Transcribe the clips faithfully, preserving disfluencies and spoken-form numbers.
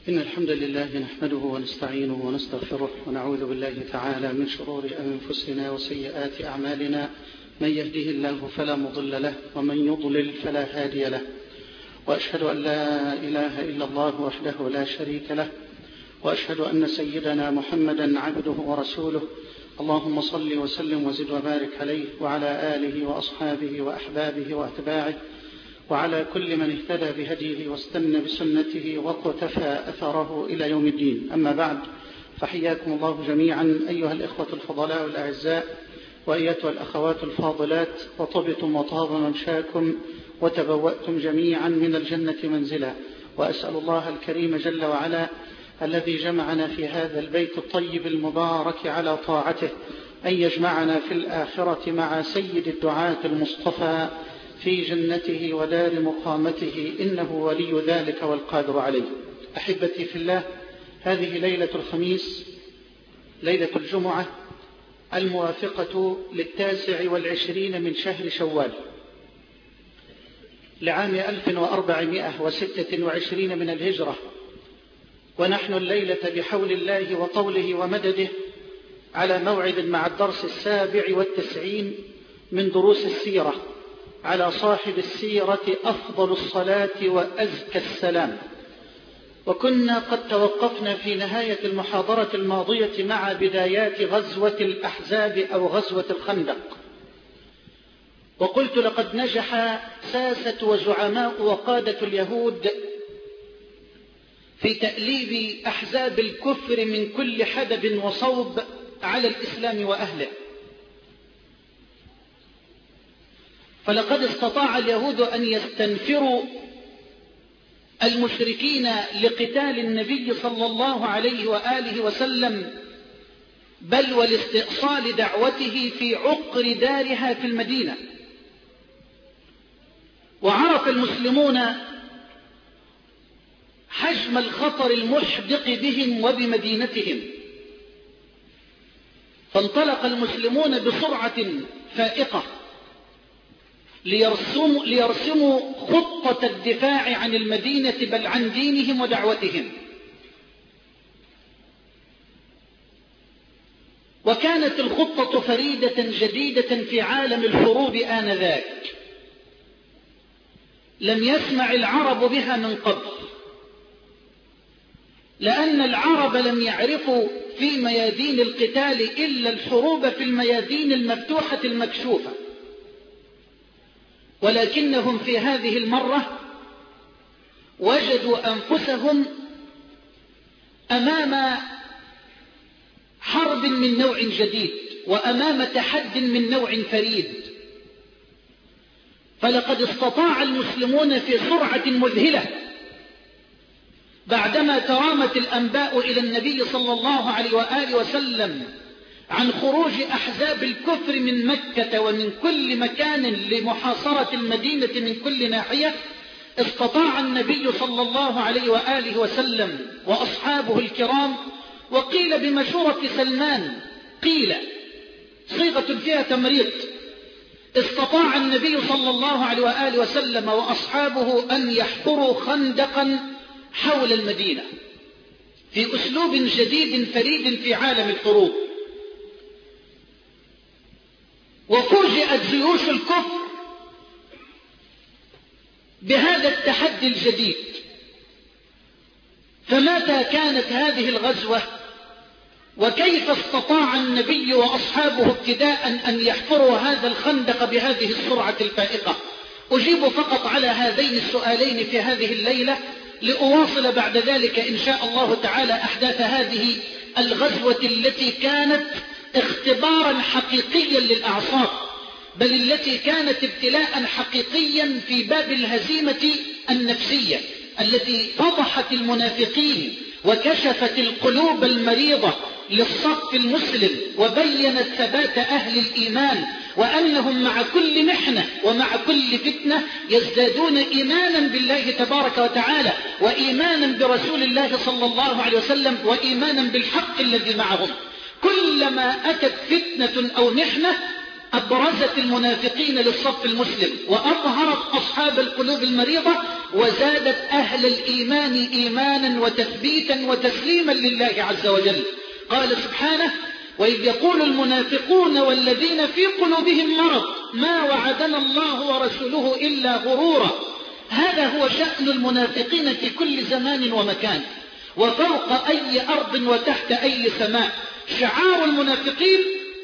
إن الحمد لله نحمده ونستعينه ونستغفره ونعوذ بالله تعالى من شرور أنفسنا وسيئات أعمالنا. من يهده الله فلا مضل له ومن يضلل فلا هادي له، وأشهد أن لا إله إلا الله وحده لا شريك له، وأشهد أن سيدنا محمدا عبده ورسوله. اللهم صل وسلم وزد وبارك عليه وعلى آله وأصحابه وأحبابه وأتباعه وعلى كل من اهتدى بهديه واستنى بسنته واقتفى أثره إلى يوم الدين. أما بعد، فحياكم الله جميعا أيها الإخوة الفضلاء الأعزاء وأيتها الأخوات الفاضلات، وطبتم وطاب ممشاكم وتبوأتم جميعا من الجنة منزلا. وأسأل الله الكريم جل وعلا الذي جمعنا في هذا البيت الطيب المبارك على طاعته أن يجمعنا في الآخرة مع سيد الدعاة المصطفى في جنته ودار مقامته، إنه ولي ذلك والقادر عليه. أحبتي في الله، هذه ليلة الخميس، ليلة الجمعة الموافقة للتاسع والعشرين من شهر شوال لعام ألف وأربعمائة وستة وعشرين من الهجرة، ونحن الليلة بحول الله وطوله ومدده على موعد مع الدرس السابع والتسعين من دروس السيرة على صاحب السيرة أفضل الصلاة وأزكى السلام. وكنا قد توقفنا في نهاية المحاضرة الماضية مع بدايات غزوة الأحزاب أو غزوة الخندق، وقلت لقد نجح ساسة وزعماء وقادة اليهود في تأليب أحزاب الكفر من كل حدب وصوب على الإسلام وأهله. فلقد استطاع اليهود أن يستنفروا المشركين لقتال النبي صلى الله عليه وآله وسلم، بل ولاستئصال دعوته في عقر دارها في المدينة. وعرف المسلمون حجم الخطر المحدق بهم وبمدينتهم، فانطلق المسلمون بسرعة فائقة ليرسموا, ليرسموا خطة الدفاع عن المدينة، بل عن دينهم ودعوتهم. وكانت الخطة فريدة جديدة في عالم الحروب آنذاك، لم يسمع العرب بها من قبل، لأن العرب لم يعرفوا في ميادين القتال إلا الحروب في الميادين المفتوحة المكشوفة، ولكنهم في هذه المرة وجدوا أنفسهم أمام حرب من نوع جديد وأمام تحد من نوع فريد. فلقد استطاع المسلمون في سرعة مذهلة، بعدما ترامت الأنباء إلى النبي صلى الله عليه وآله وسلم عن خروج أحزاب الكفر من مكة ومن كل مكان لمحاصرة المدينة من كل ناحية، استطاع النبي صلى الله عليه وآله وسلم وأصحابه الكرام، وقيل بمشورة سلمان، قيل صيغة فيها تمريض، استطاع النبي صلى الله عليه وآله وسلم وأصحابه أن يحفروا خندقا حول المدينة في أسلوب جديد فريد في عالم الحروب. وفوجئت جيوش الكفر بهذا التحدي الجديد. فمتى كانت هذه الغزوة؟ وكيف استطاع النبي وأصحابه ابتداء أن يحفروا هذا الخندق بهذه السرعة الفائقة؟ أجيب فقط على هذين السؤالين في هذه الليلة، لأواصل بعد ذلك إن شاء الله تعالى أحداث هذه الغزوة التي كانت اختبارا حقيقيا للأعصاب، بل التي كانت ابتلاء حقيقيا في باب الهزيمة النفسية التي فضحت المنافقين وكشفت القلوب المريضة للصف المسلم، وبينت ثبات أهل الإيمان، وأنهم مع كل محنة ومع كل فتنة يزدادون إيمانا بالله تبارك وتعالى، وإيمانا برسول الله صلى الله عليه وسلم، وإيمانا بالحق الذي معهم. كلما أتت فتنة أو محنة أبرزت المنافقين للصف المسلم وأظهرت أصحاب القلوب المريضة وزادت أهل الإيمان إيمانا وتثبيتا وتسليما لله عز وجل. قال سبحانه: وإذ يقول المنافقون والذين في قلوبهم مرض ما وعدنا الله ورسوله إلا غرورا. هذا هو شأن المنافقين في كل زمان ومكان وفوق أي أرض وتحت أي سماء. شعار المنافقين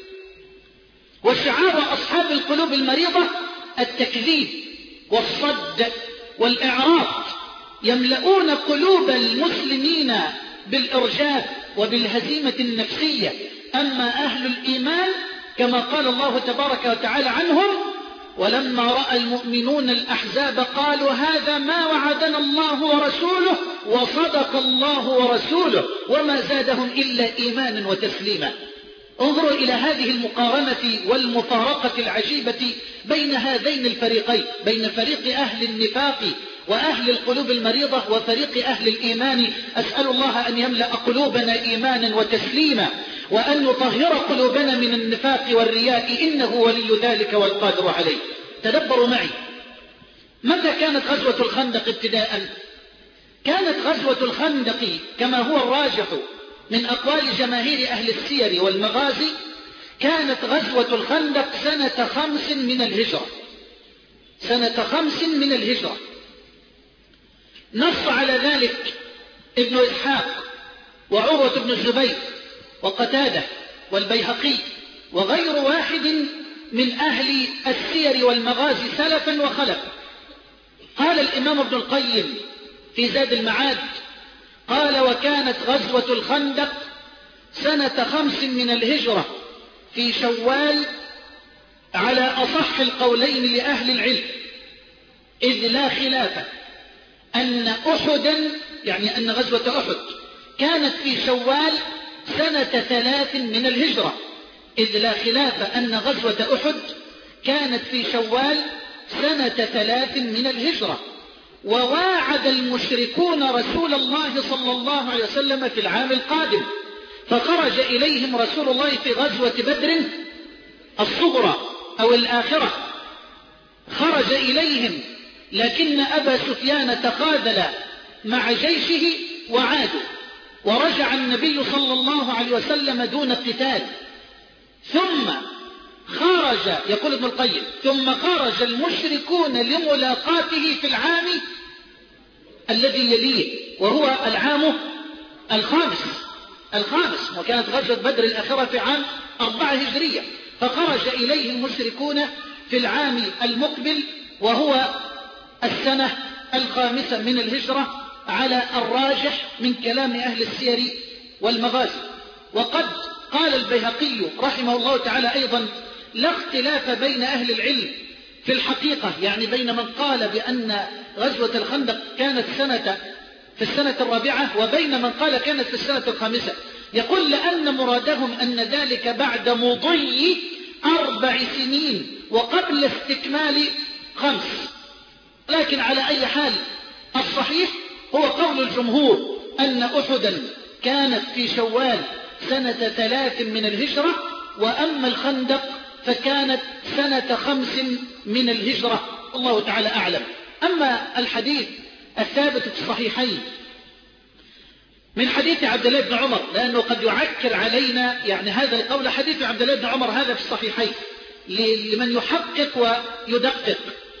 وشعار أصحاب القلوب المريضة التكذيب والصد والإعراض، يملؤون قلوب المسلمين بالإرجاف وبالهزيمة النفسية. أما أهل الإيمان كما قال الله تبارك وتعالى عنهم: ولما رأى المؤمنون الأحزاب قالوا هذا ما وعدنا الله ورسوله وصدق الله ورسوله وما زادهم إلا إيمانا وتسليما. انظروا إلى هذه المقارنة والمفارقة العجيبة بين هذين الفريقين، بين فريق أهل النفاق وأهل القلوب المريضة وفريق أهل الإيمان. أسأل الله أن يملأ قلوبنا إيمانا وتسليما وأن يطهر قلوبنا من النفاق والرياء، إنه ولي ذلك والقادر عليه. تدبروا معي، متى كانت غزوة الخندق ابتداء؟ كانت غزوة الخندق كما هو الراجح من أقوال جماهير أهل السير والمغازي، كانت غزوة الخندق سنة خمس من الهجرة، سنة خمس من الهجرة. نص على ذلك ابن إسحاق وعروة بن الزبير وقتادة والبيهقي وغير واحد من أهل السير والمغازي سلفا وخلفا. قال الإمام ابن القيم في زاد المعاد قال: وكانت غزوة الخندق سنة خمس من الهجرة في شوال على أصح القولين لأهل العلم، إذ لا خلاف أن أحدا يعني أن غزوة أحد كانت في شوال سنة ثلاث من الهجرة، إذ لا خلاف أن غزوة أحد كانت في شوال سنة ثلاث من الهجرة. وواعد المشركون رسول الله صلى الله عليه وسلم في العام القادم، فخرج إليهم رسول الله في غزوة بدر الصغرى أو الآخرة، خرج إليهم، لكن أبا سفيان تخاذل مع جيشه وعادوا، ورجع النبي صلى الله عليه وسلم دون قتال. ثم خرج، يقول ابن القيم، ثم خرج المشركون لملاقاته في العام الذي يليه وهو العام الخامس الخامس وكانت غزوة بدر الآخرة في عام أربعة هجرية، فخرج إليه المشركون في العام المقبل وهو السنة الخامسة من الهجرة على الراجح من كلام أهل السير والمغازي. وقد قال البيهقي رحمه الله تعالى أيضا: لا اختلاف بين أهل العلم في الحقيقة، يعني بين من قال بأن غزوة الخندق كانت سنة في السنة الرابعة وبين من قال كانت في السنة الخامسة. يقول: لأن مرادهم أن ذلك بعد مضي أربع سنين وقبل استكمال خمس. لكن على أي حال الصحيح هو قول الجمهور أن أحدا كانت في شوال سنة ثلاث من الهجرة، وأما الخندق فكانت سنة خمس من الهجرة، الله تعالى أعلم. أما الحديث الثابت في الصحيحين من حديث عبد الله بن عمر، لأنه قد يعكر علينا يعني هذا القول، حديث عبد الله بن عمر هذا في الصحيحين لمن يحقق ويدقق.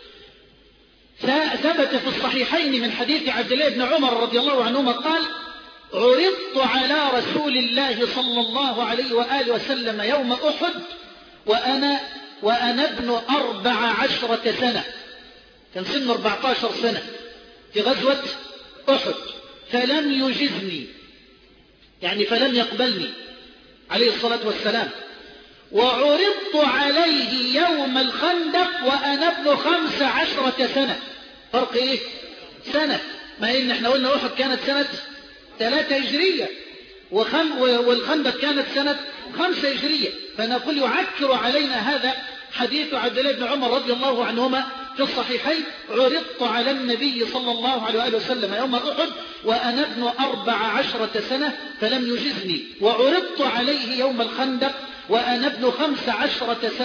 ثبت في الصحيحين من حديث عبد الله بن عمر رضي الله عنهما قال: عرضت على رسول الله صلى الله عليه وآله وسلم يوم أحد وأنا وأنا ابن أربع عشرة سنة، كان سن أربعة عشر سنة في غزوة أحد، فلم يجزني يعني فلم يقبلني عليه الصلاة والسلام. وعرضت عليه يوم الخندق وأنا ابن خمس عشرة سنة. فرق إيه؟ سنة. ما إن إحنا قلنا أحد كانت سنة ثلاثة هجرية وخم والخندق كانت سنة خمسة هجرية، فنقول يعكر علينا هذا حديث عبد الله بن عمر رضي الله عنهما في الصحيحين: عرضت على النبي صلى الله عليه وآله وسلم يوم أحد وأنا ابن أربع عشرة سنة فلم يجزني، وعرضت عليه يوم الخندق وأنا ابن خمس عشرة سنة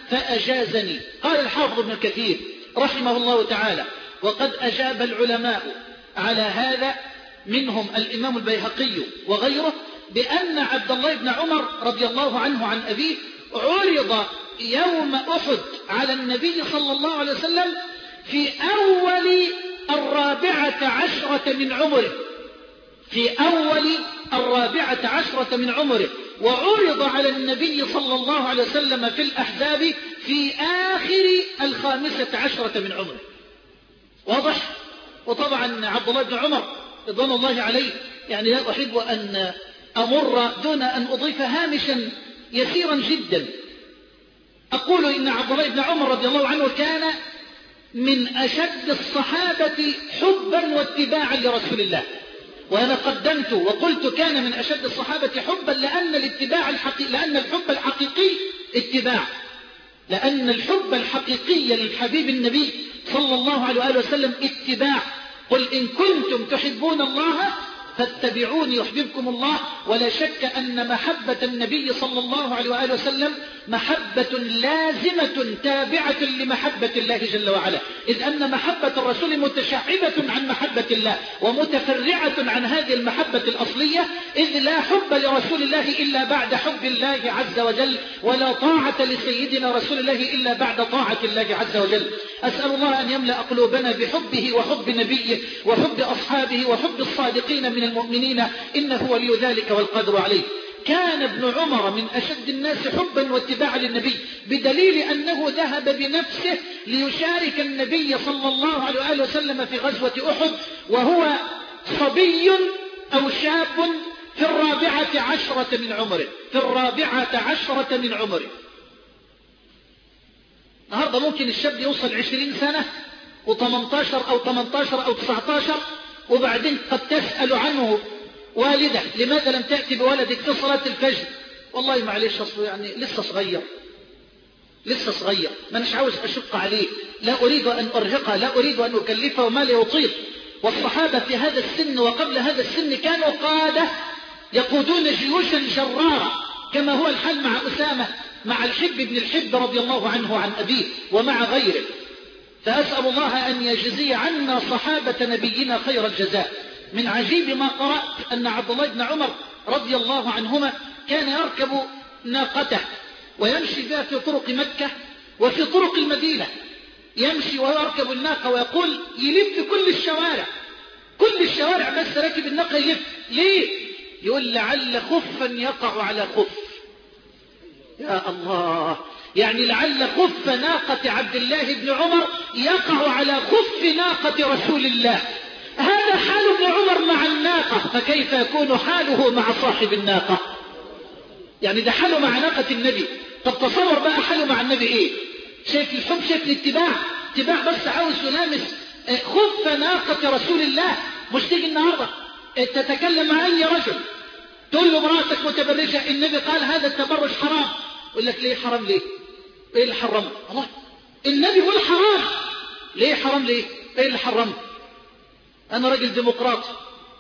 فأجازني. قال الحافظ ابن كثير رحمه الله تعالى: وقد أجاب العلماء على هذا منهم الإمام البيهقي وغيره بأن عبد الله بن عمر رضي الله عنه عن أبيه عرض يوم أحد على النبي صلى الله عليه وسلم في أول الرابعة عشرة من عمره في أول الرابعة عشرة من عمره وعرض على النبي صلى الله عليه وسلم في الأحزاب في آخر الخامسة عشرة من عمره. واضح؟ وطبعا عبد الله بن عمر رضوان الله عليه يعني لا أحب أن أمر دون أن أضيف هامشا يسيرا جدا. أقول إن عبد الله بن عمر رضي الله عنه كان من أشد الصحابة حبا واتباعا لرسول الله. وأنا قدمت وقلت كان من أشد الصحابة حبا لأن الاتباع الحقيقي لأن الحب الحقيقي اتباع لأن الحب الحقيقي للحبيب النبي صلى الله عليه وآله وسلم اتباع. قل إن كنتم تحبون الله فاتبعوني يحببكم الله. ولا شك أن محبة النبي صلى الله عليه وآله وسلم محبة لازمة تابعة لمحبة الله جل وعلا، إذ أن محبة الرسول متشعبة عن محبة الله ومتفرعة عن هذه المحبة الأصلية، إذ لا حب لرسول الله إلا بعد حب الله عز وجل، ولا طاعة لسيدنا رسول الله إلا بعد طاعة الله عز وجل. أسأل الله أن يملأ قلوبنا بحبه وحب نبيه وحب أصحابه وحب الصادقين من المؤمنين، إنه ولي ذلك والقدر عليه. كان ابن عمر من أشد الناس حبا واتباعا للنبي، بدليل أنه ذهب بنفسه ليشارك النبي صلى الله عليه وآله وسلم في غزوة أحد وهو صبي أو شاب في الرابعة عشرة من عمره في الرابعة عشرة من عمره. النهاردة ممكن الشاب يوصل عشرين سنة وثمانتاشر أو ثمانتاشر أو تسعتاشر، وبعدين قد تسأل عنه والدة لماذا لم تأتي بولدك في صلاة الفجر؟ والله معلش يعني لسه صغير لسه صغير ما نش عاوز أشق عليه، لا أريد أن أرهقه، لا أريد أن أكلفه وما لا يطيق. والصحابة في هذا السن وقبل هذا السن كانوا قادة يقودون جيوشا جرارة، كما هو الحال مع أسامة مع الحب بن الحب رضي الله عنه عن أبيه ومع غيره. فأسأل الله أن يجزي عنا صحابة نبينا خير الجزاء. من عجيب ما قرأت أن عبد الله بن عمر رضي الله عنهما كان يركب ناقته ويمشي بها في طرق مكة وفي طرق المدينة، يمشي ويركب الناقة ويقول يلف كل الشوارع كل الشوارع بس راكب الناقة يلف. ليه؟ يقول لعل خفا يقع على خف. يا الله، يعني لعل خف ناقة عبد الله بن عمر يقع على خف ناقة رسول الله. هذا حال ابن عمر مع الناقة، فكيف يكون حاله مع صاحب الناقة؟ يعني ده حاله مع ناقة النبي، طب تصور بقى حاله مع النبي ايه؟ شايف الحب، شايف الاتباع، اتباع بس عاوز يلامس خف ناقة رسول الله. مش تيجي النهاردة تتكلم مع اي رجل تقول له مراتك متبرجة، النبي قال هذا التبرج حرام، يقول لك ليه حرام؟ ليه؟ ايه اللي حرمه؟ الله، النبي يقول حرام، ليه حرام؟ ليه؟ ايه اللي حرمه؟ انا راجل ديمقراطي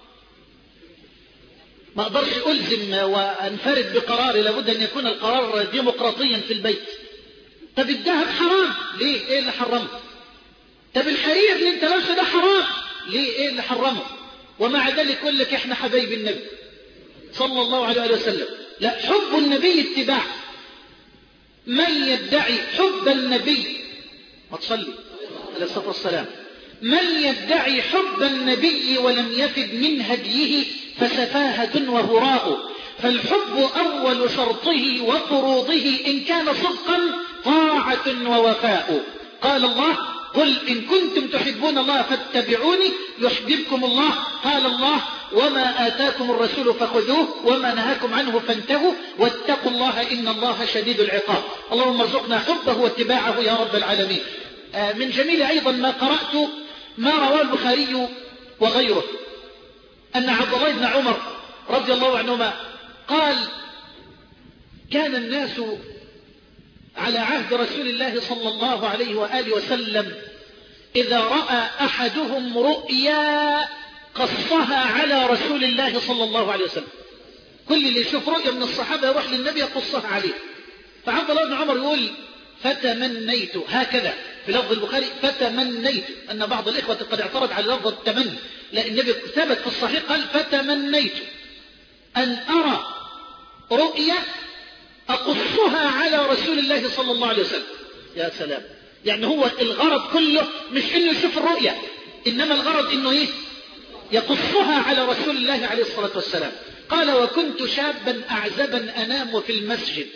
ما اقدرش الزم وانفرد بقراري، لابد ان يكون القرار ديمقراطيا في البيت. طب الذهب حرام، ليه؟ ايه اللي حرمه؟ طب الحرير اللي انت لابسه ده حرام، ليه؟ ايه اللي حرمه؟ ومع ذلك يقول لك احنا حبايب النبي صلى الله عليه وسلم. لا، حب النبي اتباع. من يدعي حب النبي، ما تصلي عليه الصلاة والسلام، من يدعي حب النبي ولم يفد من هديه فسفاهة وهراء. فالحب أول شرطه وفروضه إن كان صدقا طاعة ووفاء. قال الله قل إن كنتم تحبون الله فاتبعوني يحببكم الله. قال الله وما آتاكم الرسول فخذوه وما نهاكم عنه فانتهوا واتقوا الله إن الله شديد العقاب. اللهم ارزقنا حبه واتباعه يا رب العالمين. من جميل أيضا ما قرأت ما رواه البخاري وغيره أن عبد الله بن عمر رضي الله عنهما قال كان الناس على عهد رسول الله صلى الله عليه وآله وسلم إذا رأى أحدهم رؤيا قصها على رسول الله صلى الله عليه وسلم. كل اللي يشوف رؤيا من الصحابة يروح للنبي يقصها عليه. فعبد الله بن عمر يقول فتمنيت، هكذا في لفظ البخاري فتمنيت، أن بعض الإخوة قد اعترض على لفظ التمني، لأن النبي ثبت في الصحيح قال فتمنيت أن أرى رؤيا أقصها على رسول الله صلى الله عليه وسلم. يا سلام، يعني هو الغرض كله مش إنه يشوف الرؤيا، إنما الغرض إنه إيه؟ يقصها على رسول الله عليه الصلاة والسلام. قال وكنت شابا أعزبا أنام في المسجد.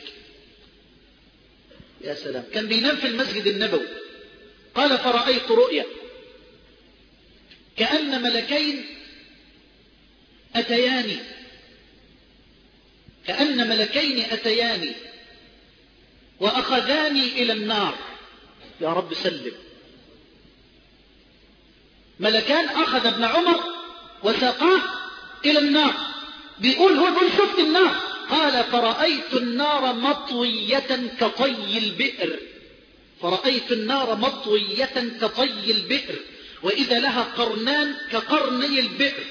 يا سلام، كان بينام في المسجد النبوي. قال فرأيت رؤيا كأن ملكين أتياني كأن ملكين أتياني وأخذاني إلى النار. يا رب سلم. ملكان أخذ ابن عمر وساقاه إلى النار. بيقول هو بيقول شفت النار. قال فرأيت النار مطوية كطي البئر فرأيت النار مطوية كطي البئر وإذا لها قرنان كقرني البئر.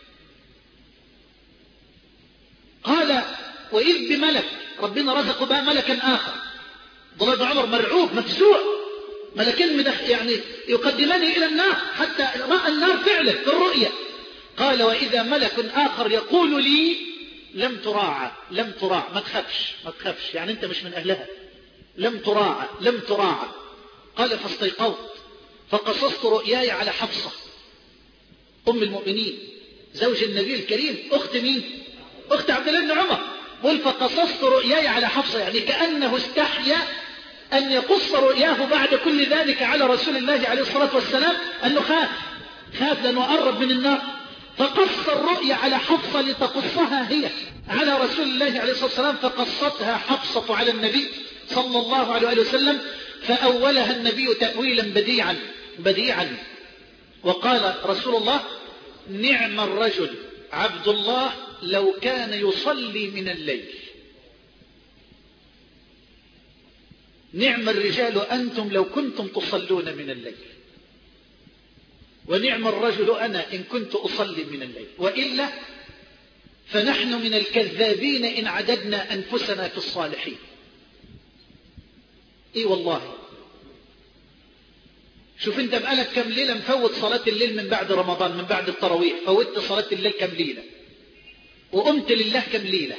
قال وإذ بملك، ربنا رزقه بقى ملكا آخر. عبد الله بن عمر مرعوب مفزوع، ملكين يعني يقدمني إلى النار، حتى رأى النار فعلا في الرؤيا. قال وإذا ملك آخر يقول لي لم تراعى لم تراعى ما تخافش ما تخافش، يعني أنت مش من أهلها، لم تراعى لم تراعى. قال فاستيقظت فقصصت رؤياي على حفصة أم المؤمنين زوج النبي الكريم، أخت مين؟ أخت عبد الله بن عمر. قل فقصصت رؤياي على حفصة، يعني كأنه استحيا أن يقص رؤياه بعد كل ذلك على رسول الله عليه الصلاة والسلام، أنه خاف خاف لأنه قرب من النار. فقص الرؤيا على حفصة لتقصها هي على رسول الله عليه الصلاة والسلام، فقصتها حفصة على النبي صلى الله عليه وسلم، فأولها النبي تأويلا بديعا بديعا وقال رسول الله نعم الرجل عبد الله لو كان يصلي من الليل. نعم الرجال أنتم لو كنتم تصلون من الليل، ونعم الرجل أنا إن كنت أصلي من الليل، وإلا فنحن من الكذابين إن عددنا أنفسنا في الصالحين. إيه والله، شوف انت بقالك كم ليلة مفوت صلاة الليل من بعد رمضان، من بعد التراويح فوتت صلاة الليل كم ليلة، وقمت لله كم ليلة،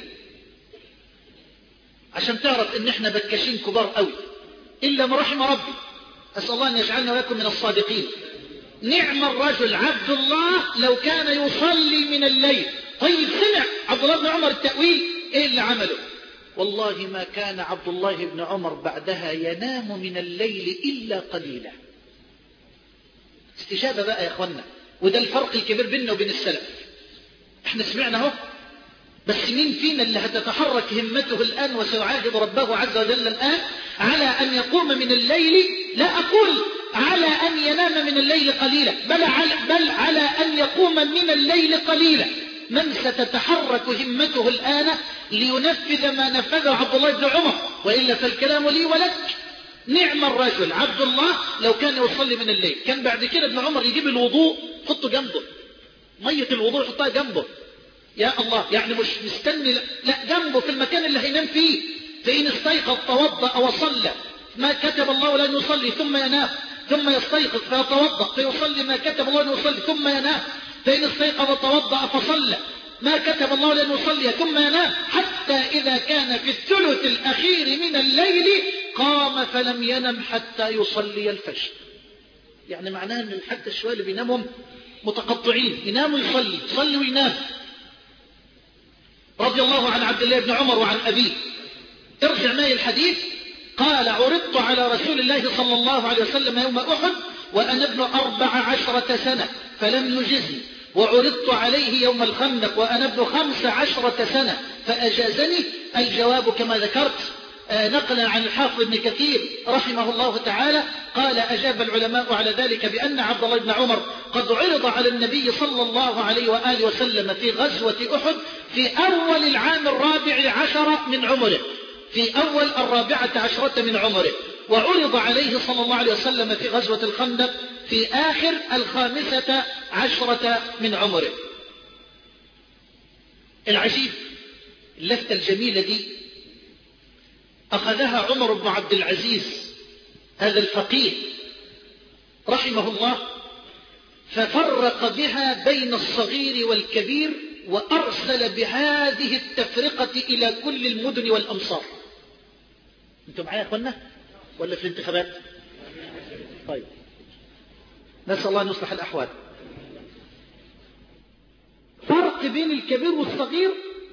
عشان تعرف ان احنا بكاشين كبار قوي، إلا ما رحم ربي. أسأل الله أن يجعلنا ولكم من الصادقين. نعم الرجل عبد الله لو كان يصلي من الليل. طيب سمع عبد الله بن عمر التأويل، ايه اللي عمله؟ والله ما كان عبد الله بن عمر بعدها ينام من الليل إلا قليلا. استجابة بقى يا اخوانا، وده الفرق الكبير بيننا وبين السلف. احنا سمعنا اهو، بس مين فينا اللي هتتحرك همته الآن وسيعاهد ربه عز وجل الآن على أن يقوم من الليل؟ لا أقول على أن ينام من الليل قليلا، بل على, بل على أن يقوم من الليل قليلا. من ستتحرك همته الآن لينفذ ما نفذه عبد الله بن عمر، وإلا فالكلام لي ولك. نعم الرجل عبد الله لو كان يصلي من الليل. كان بعد كده ابن عمر يجيب الوضوء حطه جنبه، مية الوضوء يحطها جنبه. يا الله، يعني مش مستني، لا جنبه في المكان اللي هينام فيه. فإن استيقظ توضأ وصلى ما كتب الله لن يصلي ثم ينام، ثم يستيقظ فيتوضأ فيصلي ما كتب الله لن يصلي ثم ينام. فإن استيقظ توضأ فصلى ما كتب الله لن يصلي ثم ينام، حتى إذا كان في الثلث الأخير من الليل قام فلم ينم حتى يصلي الفجر. يعني معناه أن حتى الشوية اللي بينامهم متقطعين، يناموا يصلي يصلي وينام. رضي الله عن عبد الله بن عمر وعن أبيه. ارجع معي الحديث. قال عرضت على رسول الله صلى الله عليه وسلم يوم أحد وأنا ابن أربع عشرة سنة فلم يجزني، وعرضت عليه يوم الخندق وأنا ابن خمس عشرة سنة فأجازني. الجواب كما ذكرت نقلا عن الحافظ ابن كثير رحمه الله تعالى قال أجاب العلماء على ذلك بأن عبد الله بن عمر قد عرض على النبي صلى الله عليه وآله وسلم في غزوة أحد في أول العام الرابع عشر من عمره، في أول الرابعة عشرة من عمره، وعرض عليه صلى الله عليه وسلم في غزوة الخندق في آخر الخامسة عشرة من عمره. العجيب اللفتة الجميلة دي أخذها عمر بن عبد العزيز هذا الفقيه رحمه الله، ففرق بها بين الصغير والكبير، وأرسل بهذه التفرقة إلى كل المدن والأمصار. أنتم معايا يا أخوانا ولا في الانتخابات؟ طيب، نسأل الله أن يصلح الأحوال. فرق بين الكبير والصغير،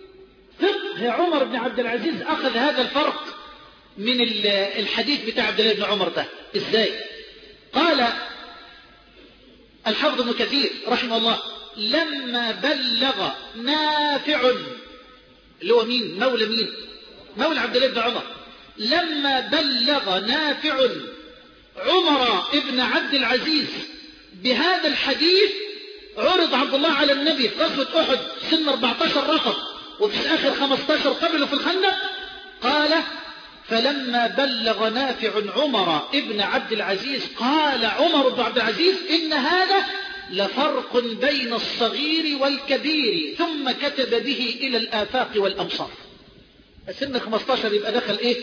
فقه عمر بن عبد العزيز أخذ هذا الفرق من الحديث بتاع عبد الله بن عمر ده. إزاي؟ قال الحافظ ابن كثير رحمه الله: لما بلغ نافع، اللي هو مين؟ مولى مين؟ مولى عبد الله بن عمر. لما بلغ نافع عمر ابن عبد العزيز بهذا الحديث، عرض عبد الله على النبي في غزوة أحد سن أربعة عشر رقم، وفي آخر خمسة عشر قبله في الخندق. قال: فلما بلغ نافع عمر ابن عبد العزيز، قال عمر بن عبد العزيز: إن هذا لفرق بين الصغير والكبير، ثم كتب به إلى الآفاق والأمصار. سن خمسة عشر يبقى دخل إيه؟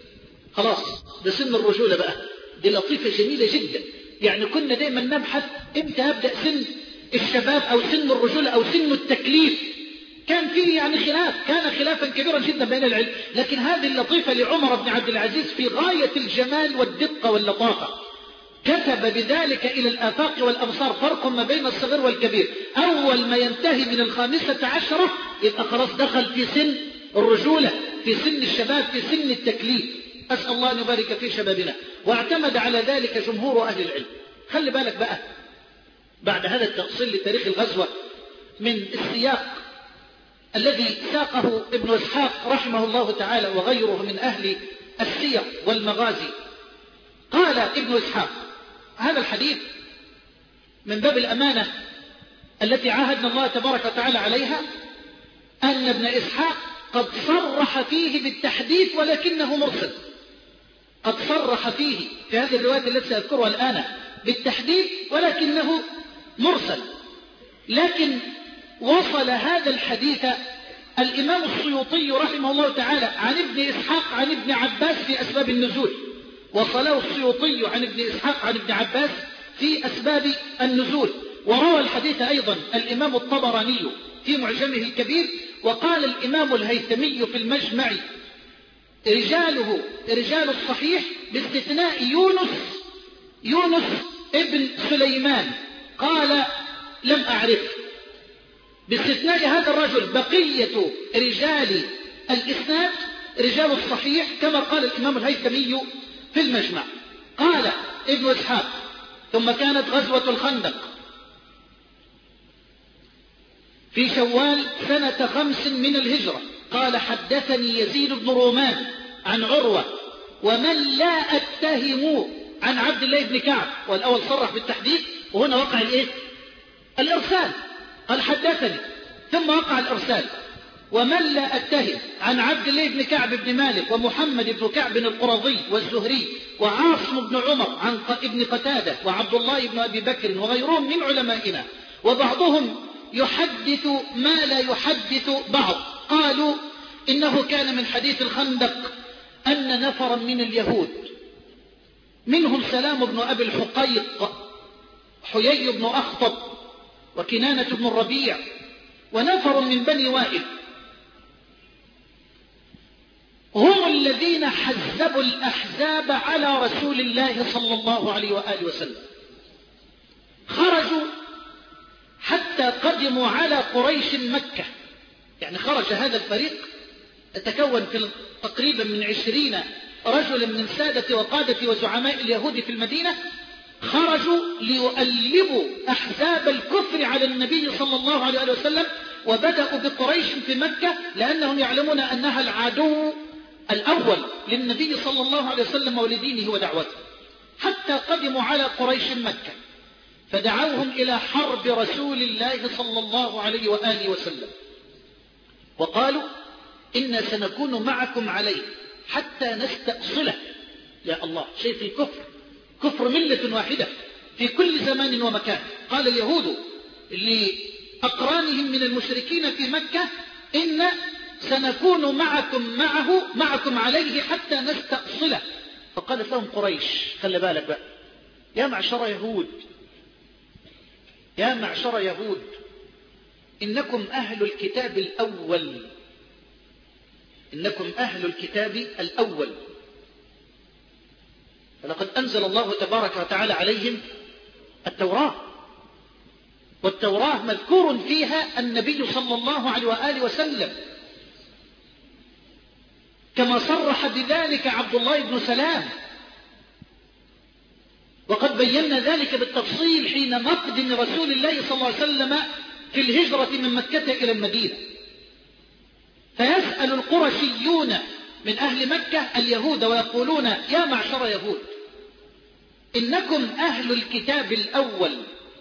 خلاص، ده سن الرجولة بقى. دي لطيفة جميلة جدا. يعني كنا دائما نبحث إمتى أبدأ سن الشباب أو سن الرجولة أو سن التكليف. كان فيه يعني خلاف، كان خلافا كبيرا جدا بين العلم، لكن هذه اللطيفة لعمر بن عبد العزيز في غاية الجمال والدقة واللطافة. كتب بذلك إلى الآفاق والأمصار، فرق ما بين الصغير والكبير. أول ما ينتهي من الخامسة عشرة يبقى خلاص دخل في سن الرجولة، في سن الشباب، في سن التكليف. أسأل الله أن يبارك في شبابنا. واعتمد على ذلك جمهور أهل العلم. خلي بالك بقى، بعد هذا التفصيل لتاريخ الغزوة من السياق الذي ساقه ابن إسحاق رحمه الله تعالى وغيره من أهل السير والمغازي، قال ابن إسحاق: هذا الحديث من باب الأمانة التي عاهدنا الله تبارك وتعالى عليها، أن ابن إسحاق قد صرح فيه بالتحديث ولكنه مرسل. قد صرح فيه في هذه الرواية التي سأذكرها الآن بالتحديث ولكنه مرسل. لكن وصل هذا الحديث الإمام السيوطي رحمه الله تعالى عن ابن إسحاق عن ابن عباس في أسباب النزول. وصله السيوطي عن ابن إسحاق عن ابن عباس في أسباب النزول. وروى الحديث أيضا الإمام الطبراني في معجمه الكبير. وقال الإمام الهيثمي في المجمع: رجاله رجال الصحيح باستثناء يونس يونس ابن سليمان. قال: لم أعرف. باستثناء هذا الرجل بقية رجال الإسناد رجال الصحيح، كما قال الإمام الهيثمي في المجمع. قال ابن إسحاق: ثم كانت غزوة الخندق في شوال سنة خمس من الهجرة. قال: حدثني يزيد بن رومان عن عروة ومن لا أتهم عن عبد الله بن كعب. والأول صرح بالتحديث، وهنا وقع الإيه؟ الإرسال. قال: حدثني، ثم وقع الإرسال. ومن لا أتهم عن عبد الله بن كعب بن مالك ومحمد بن كعب القرظي والزهري وعاصم بن عمر عن ابن قتادة وعبد الله بن أبي بكر وغيرهم من علمائنا، وبعضهم يحدث ما لا يحدث بعض. قالوا: إنه كان من حديث الخندق أن نفرا من اليهود، منهم سلام بن أبي الحقيق، حيي بن أخطب، وكنانة بن الربيع، ونفر من بني وائل، هم الذين حزبوا الأحزاب على رسول الله صلى الله عليه وآله وسلم. خرجوا حتى قدموا على قريش مكة. يعني خرج هذا الفريق تكون في تقريبا من عشرين رجلا من سادة وقادة وزعماء اليهود في المدينة. خرجوا ليؤلبوا أحزاب الكفر على النبي صلى الله عليه وسلم، وبدأوا بقريش في مكة لأنهم يعلمون أنها العدو الأول للنبي صلى الله عليه وسلم ولدينه ودعوته، حتى قدموا على قريش مكة فدعوهم إلى حرب رسول الله صلى الله عليه وآله وسلم، وقالوا: إنا سنكون معكم عليه حتى نستأصله. يا الله، شيء الكفر، كفر ملة واحدة في كل زمان ومكان. قال اليهود لأقرانهم من المشركين في مكة: إن سنكون معكم معه معكم عليه حتى نستأصله، فقالت لهم قريش: خلي بالك بقى يا معشر يهود، يا معشر يهود، إنكم أهل الكتاب الأول، إنكم أهل الكتاب الأول، فلقد أنزل الله تبارك وتعالى عليهم التوراة، والتوراة مذكور فيها النبي صلى الله عليه وآله وسلم، كما صرح بذلك عبد الله بن سلام، وقد بينا ذلك بالتفصيل حين مقدم رسول الله صلى الله عليه وسلم في الهجرة من مكة إلى المدينة. فيسأل القرشيون من أهل مكة اليهود ويقولون: يا معشر يهود، إنكم أهل الكتاب الأول،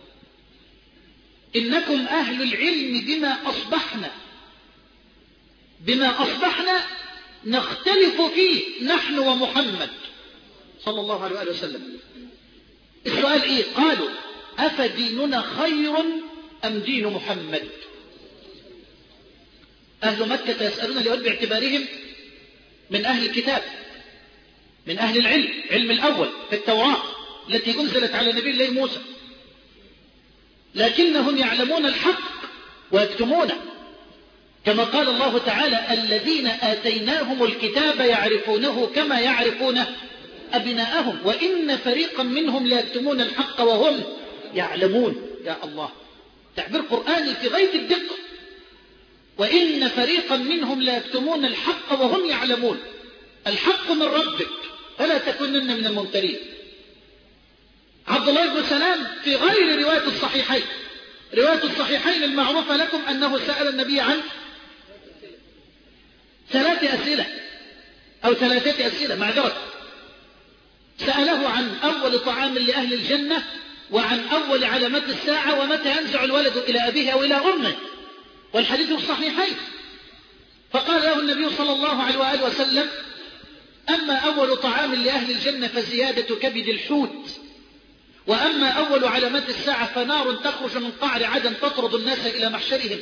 إنكم أهل العلم بما أصبحنا بما أصبحنا نختلف فيه نحن ومحمد صلى الله عليه وآله وسلم. السؤال إيه؟ قالوا: أفديننا خير أم دين محمد؟ أهل مكة يسألون اليهود باعتبارهم من أهل الكتاب، من أهل العلم، علم الأول في التوراة التي أنزلت على نبي الله موسى، لكنهم يعلمون الحق ويكتمونه، كما قال الله تعالى: الذين آتيناهم الكتاب يعرفونه كما يعرفون أبناءهم وإن فريقا منهم لا يكتمون الحق وهم يعلمون. يا الله، تعبير قرآني في غاية الدقة. وإن فريقا منهم لا يكتمون الحق وهم يعلمون. الحق من ربك فلا تكونن من الممترين. عبد الله بن سلام في غير رواية الصحيحين، رواية الصحيحين المعروفة لكم أنه سأل النبي عن ثلاث أسئلة أو ثلاثة أسئلة معذرة. سأله عن أول طعام لأهل الجنة، وعن أول علامات الساعة، ومتى ينزع الولد إلى أبيه أو إلى أمه، والحديث الصحيحين. فقال له النبي صلى الله عليه وآله وسلم: أما أول طعام لأهل الجنة فزيادة كبد الحوت، وأما أول علامات الساعة فنار تخرج من قعر عدن تطرد الناس إلى محشرهم،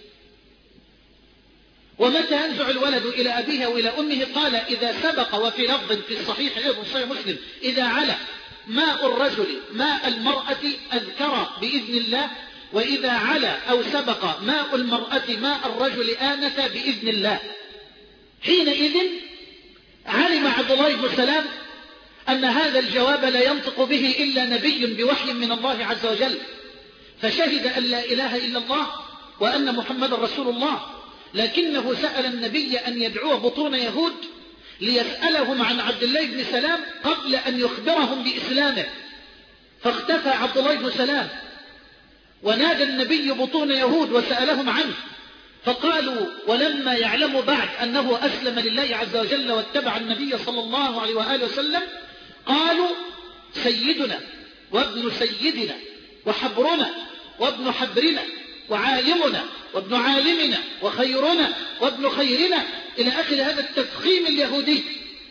ومتى ينزع الولد إلى أبيه وإلى أمه؟ قال: إذا سبق، وفي لفظ في الصحيح أيضا صحيح مسلم: إذا علا ماء الرجل ماء المرأة أذكر بإذن الله، وإذا علا أو سبق ماء المرأة ماء الرجل آنف بإذن الله. حينئذ علم عبد الله بن سلام أن هذا الجواب لا ينطق به إلا نبي بوحي من الله عز وجل، فشهد أن لا إله إلا الله وأن محمد رسول الله، لكنه سأل النبي أن يدعو بطون يهود ليسألهم عن عبد الله بن سلام قبل أن يخبرهم بإسلامه. فاختفى عبد الله بن سلام، ونادى النبي بطون يهود وسألهم عنه، فقالوا: ولما يعلموا بعد أنه أسلم لله عز وجل واتبع النبي صلى الله عليه وآله وسلم، قالوا: سيدنا وابن سيدنا وحبرنا وابن حبرنا وعالمنا وابن عالمنا وخيرنا وابن خيرنا، إلى آخر هذا التفخيم اليهودي.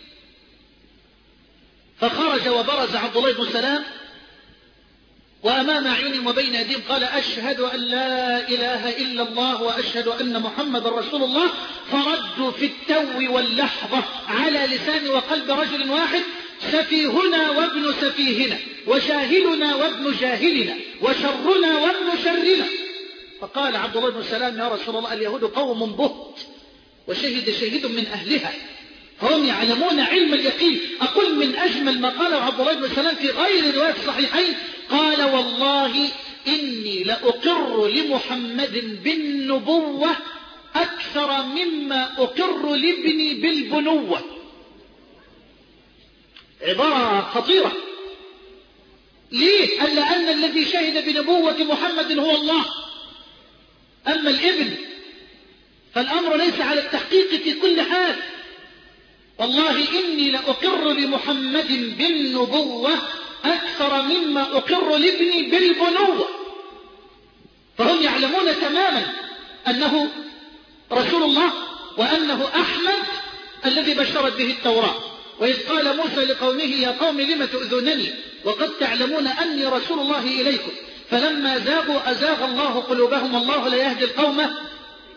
فخرج وبرز عبد الله بن سلام، وأمام أعينهم وبين أيديهم قال: أشهد أن لا إله إلا الله وأشهد أن محمد رسول الله. فردوا في التو واللحظة على لسان وقلب رجل واحد: سفيهنا وابن سفيهنا، وجاهلنا وابن جاهلنا، وشرنا وابن شرنا. فقال عبد الله بن سلام: يا رسول الله، اليهود قوم بهت، وشهد شهيد من أهلها، هم يعلمون علم اليقين. أقول من أجمل ما قاله عبد الله بن سلام في غير رواية الصحيحين: قال: والله إني لأقر لمحمد بالنبوة أكثر مما أقر لابني بالبنوة. عبارة خطيرة. ليه؟ قال: لأن الذي شهد بنبوة محمد هو الله، أما الابن فالأمر ليس على التحقيق في كل حال. والله إني لأقر لمحمد بالنبوة أكثر مما أقر لابني بالبنوة. فهم يعلمون تماما أنه رسول الله، وأنه أحمد الذي بشرت به التوراة. وإذ قال موسى لقومه: يا قوم لم تؤذونني وقد تعلمون أني رسول الله إليكم، فلما زاغوا أزاغ الله قلوبهم، والله لا يهدي القوم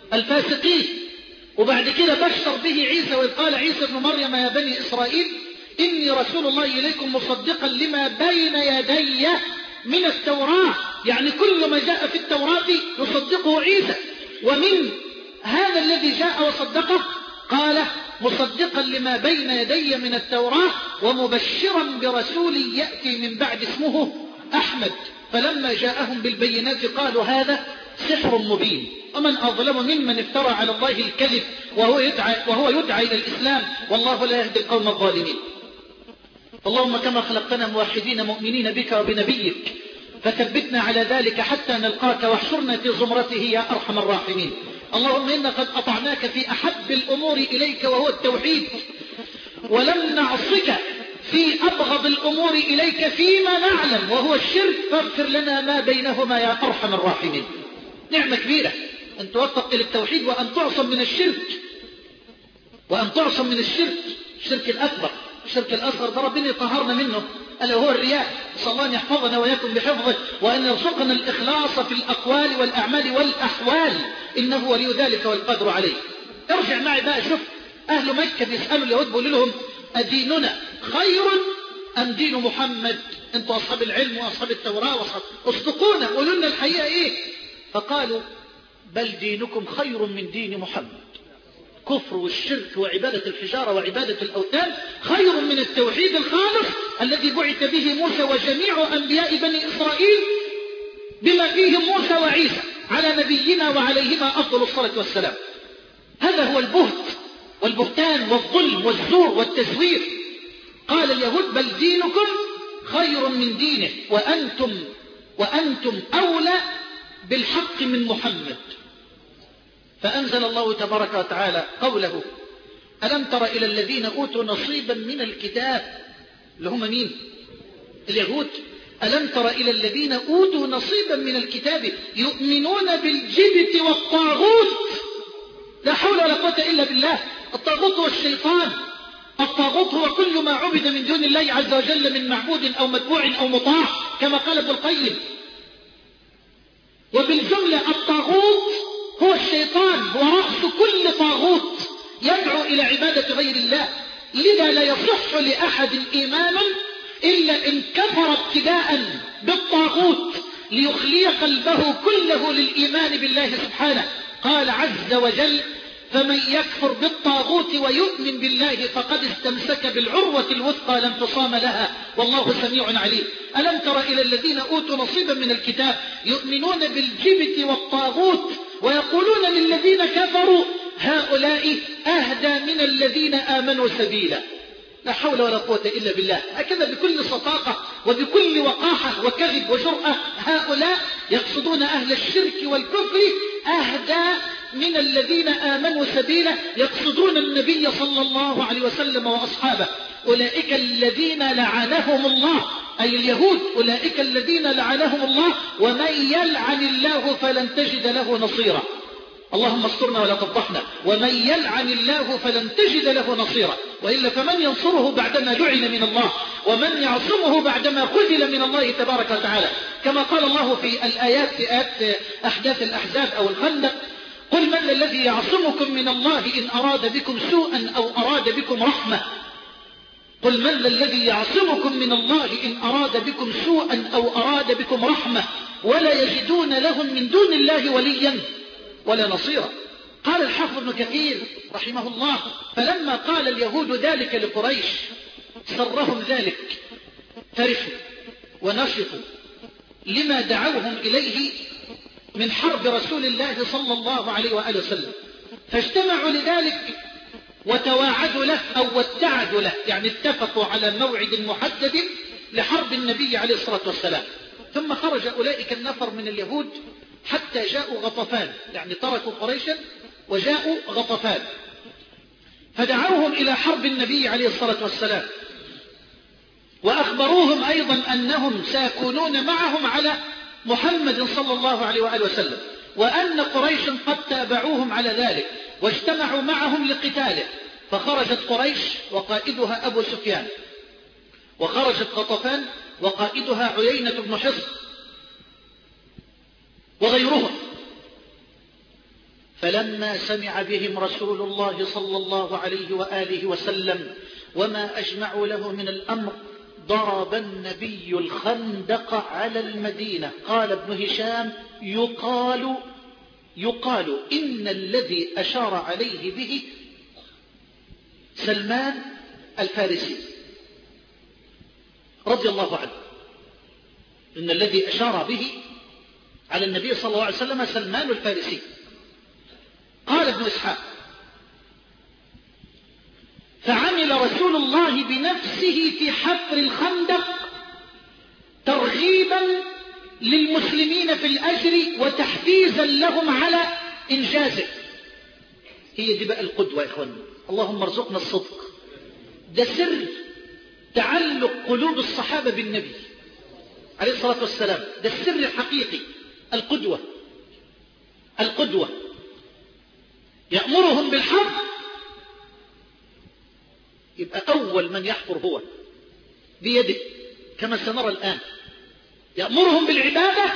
الفاسقين. وبعد كده بشر به عيسى، وإذ قال عيسى ابن مريم: يا بني إسرائيل إني رسول الله إليكم مصدقا لما بين يدي من التوراة، يعني كل ما جاء في التوراة يصدقه عيسى. ومن هذا الذي جاء وصدقه قال مصدقا لما بين يدي من التوراة ومبشرا برسول يأتي من بعد اسمه أحمد. فلما جاءهم بالبينات قالوا هذا سحر مبين، ومن أظلم ممن افترى على الله الكذب وهو يدعى, وهو يدعى إلى الإسلام والله لا يهدي القوم الظالمين. اللهم كما خلقتنا موحدين مؤمنين بك وبنبيك فثبتنا على ذلك حتى نلقاك واحشرنا في زمرته يا أرحم الراحمين. اللهم إنا قد أطعناك في أحب الأمور إليك وهو التوحيد، ولم نعصك في أبغض الأمور إليك فيما نعلم وهو الشرك، فاغفر لنا ما بينهما يا أرحم الراحمين. نعمة كبيرة أن توفق إلى التوحيد وأن تعصم من الشرك، وأن تعصم من الشرك، الشرك الأكبر. الشرك الأصغر ده ربنا يطهرنا منه ألا هو الرياء. صلى الله أن يحفظنا ويكن بحفظه وأن يرزقنا الإخلاص في الأقوال والأعمال والأحوال، إنه ولي ذلك والقدر عليه. ارجع معي بقى شوف أهل مكة بيسألوا اليهود بيقولوا لهم أديننا خير أم دين محمد؟ أنتوا أصحاب العلم وأصحاب التوراة وأصحاب، اصدقونا قولوا لنا الحقيقة إيه؟ فقالوا بل دينكم خير من دين محمد. كفر والشرك وعبادة الحجارة وعبادة الأوثان خير من التوحيد الخالص الذي بعث به موسى وجميع أنبياء بني إسرائيل بما فيهم موسى وعيسى على نبينا وعليهما أفضل الصلاة والسلام. هذا هو البهت والبهتان والظلم والزور والتزوير. قال اليهود بل دينكم خير من دينه وأنتم, وأنتم أولى بالحق من محمد. فأنزل الله تبارك وتعالى قوله ألم تر إلى الذين أوتوا نصيبا من الكتاب، اللي هم مين؟ اليهود. ألم تر إلى الذين أوتوا نصيبا من الكتاب يؤمنون بالجبت والطاغوت. لا حول ولا قوة إلا بالله. الطاغوت هو الشيطان، الطاغوت هو كل ما عبد من دون الله عز وجل من معبود أو متبوع أو مطاع كما قال ابن القيم. وبالجملة الطاغوت هو الشيطان، هو رأس كل طاغوت يدعو إلى عبادة غير الله. لذا لا يصح لأحد إيمان إلا إن كفر ابتداء بالطاغوت ليخلي قلبه كله للإيمان بالله سبحانه. قال عز وجل فمن يكفر بالطاغوت ويؤمن بالله فقد استمسك بالعروة الوثقى لا انفصام لها والله سميع عليم. ألم تر إلى الذين أوتوا نصيبا من الكتاب يؤمنون بالجبت والطاغوت ويقولون للذين كفروا هؤلاء أهدى من الذين آمنوا سبيلا. لا حول ولا قوة إلا بالله. هكذا بكل صفاقة وبكل وقاحة وكذب وجرأة هؤلاء يقصدون أهل الشرك والكفر أهدى من الذين آمنوا سبيلا، يقصدون النبي صلى الله عليه وسلم وأصحابه. أولئك الذين لعنهم الله، أي اليهود، أولئك الذين لعنهم الله ومن يلعن الله فلن تجد له نصيرا. اللهم استرنا ولا تفضحنا. ومن يلعن الله فلن تجد له نصيرا، وإلا فمن ينصره بعدما لعن من الله ومن يعصمه بعدما خذل من الله تبارك وتعالى. كما قال الله في الآيات في آيات أحداث الأحزاب أو الخندق قل من الذي يعصمكم من الله إن أراد بكم سوءا أو أراد بكم رحمة. قل من الذي يعصمكم من الله إن أراد بكم سوءا أو أراد بكم رحمة ولا يجدون لهم من دون الله وليا ولا نصيرا. قال الحافظ ابن كثير رحمه الله فلما قال اليهود ذلك لقريش سرهم ذلك، فرحوا ونشطوا لما دعوهم إليه من حرب رسول الله صلى الله عليه وآله وسلم، فاجتمعوا لذلك وتواعدوا له أو واتعدوا له، يعني اتفقوا على موعد محدد لحرب النبي عليه الصلاة والسلام. ثم خرج أولئك النفر من اليهود حتى جاءوا غطفان، يعني تركوا قريشا وجاءوا غطفان، فدعوهم إلى حرب النبي عليه الصلاة والسلام، وأخبروهم أيضا أنهم سيكونون معهم على محمد صلى الله عليه وآله وسلم، وأن قريش قد تابعوهم على ذلك واجتمعوا معهم لقتاله. فخرجت قريش وقائدها أبو سفيان، وخرجت غطفان وقائدها عيينة بن حصن وغيرهم. فلما سمع بهم رسول الله صلى الله عليه وآله وسلم وما أجمعوا له من الأمر. ضرب النبي الخندق على المدينة. قال ابن هشام يقال يقال إن الذي أشار عليه به سلمان الفارسي رضي الله عنه، إن الذي أشار به على النبي صلى الله عليه وسلم سلمان الفارسي. قال ابن إسحاق فعمل رسول الله بنفسه في حفر الخندق ترغيبا للمسلمين في الأجر وتحفيزا لهم على إنجازه. هي دي بقى القدوة يا إخواننا، اللهم ارزقنا الصدق. ده سر تعلق قلوب الصحابة بالنبي عليه الصلاة والسلام، ده السر الحقيقي. القدوة القدوة يأمرهم بالحق، يبقى أول من يحفر هو بيده كما سنرى الآن. يأمرهم بالعبادة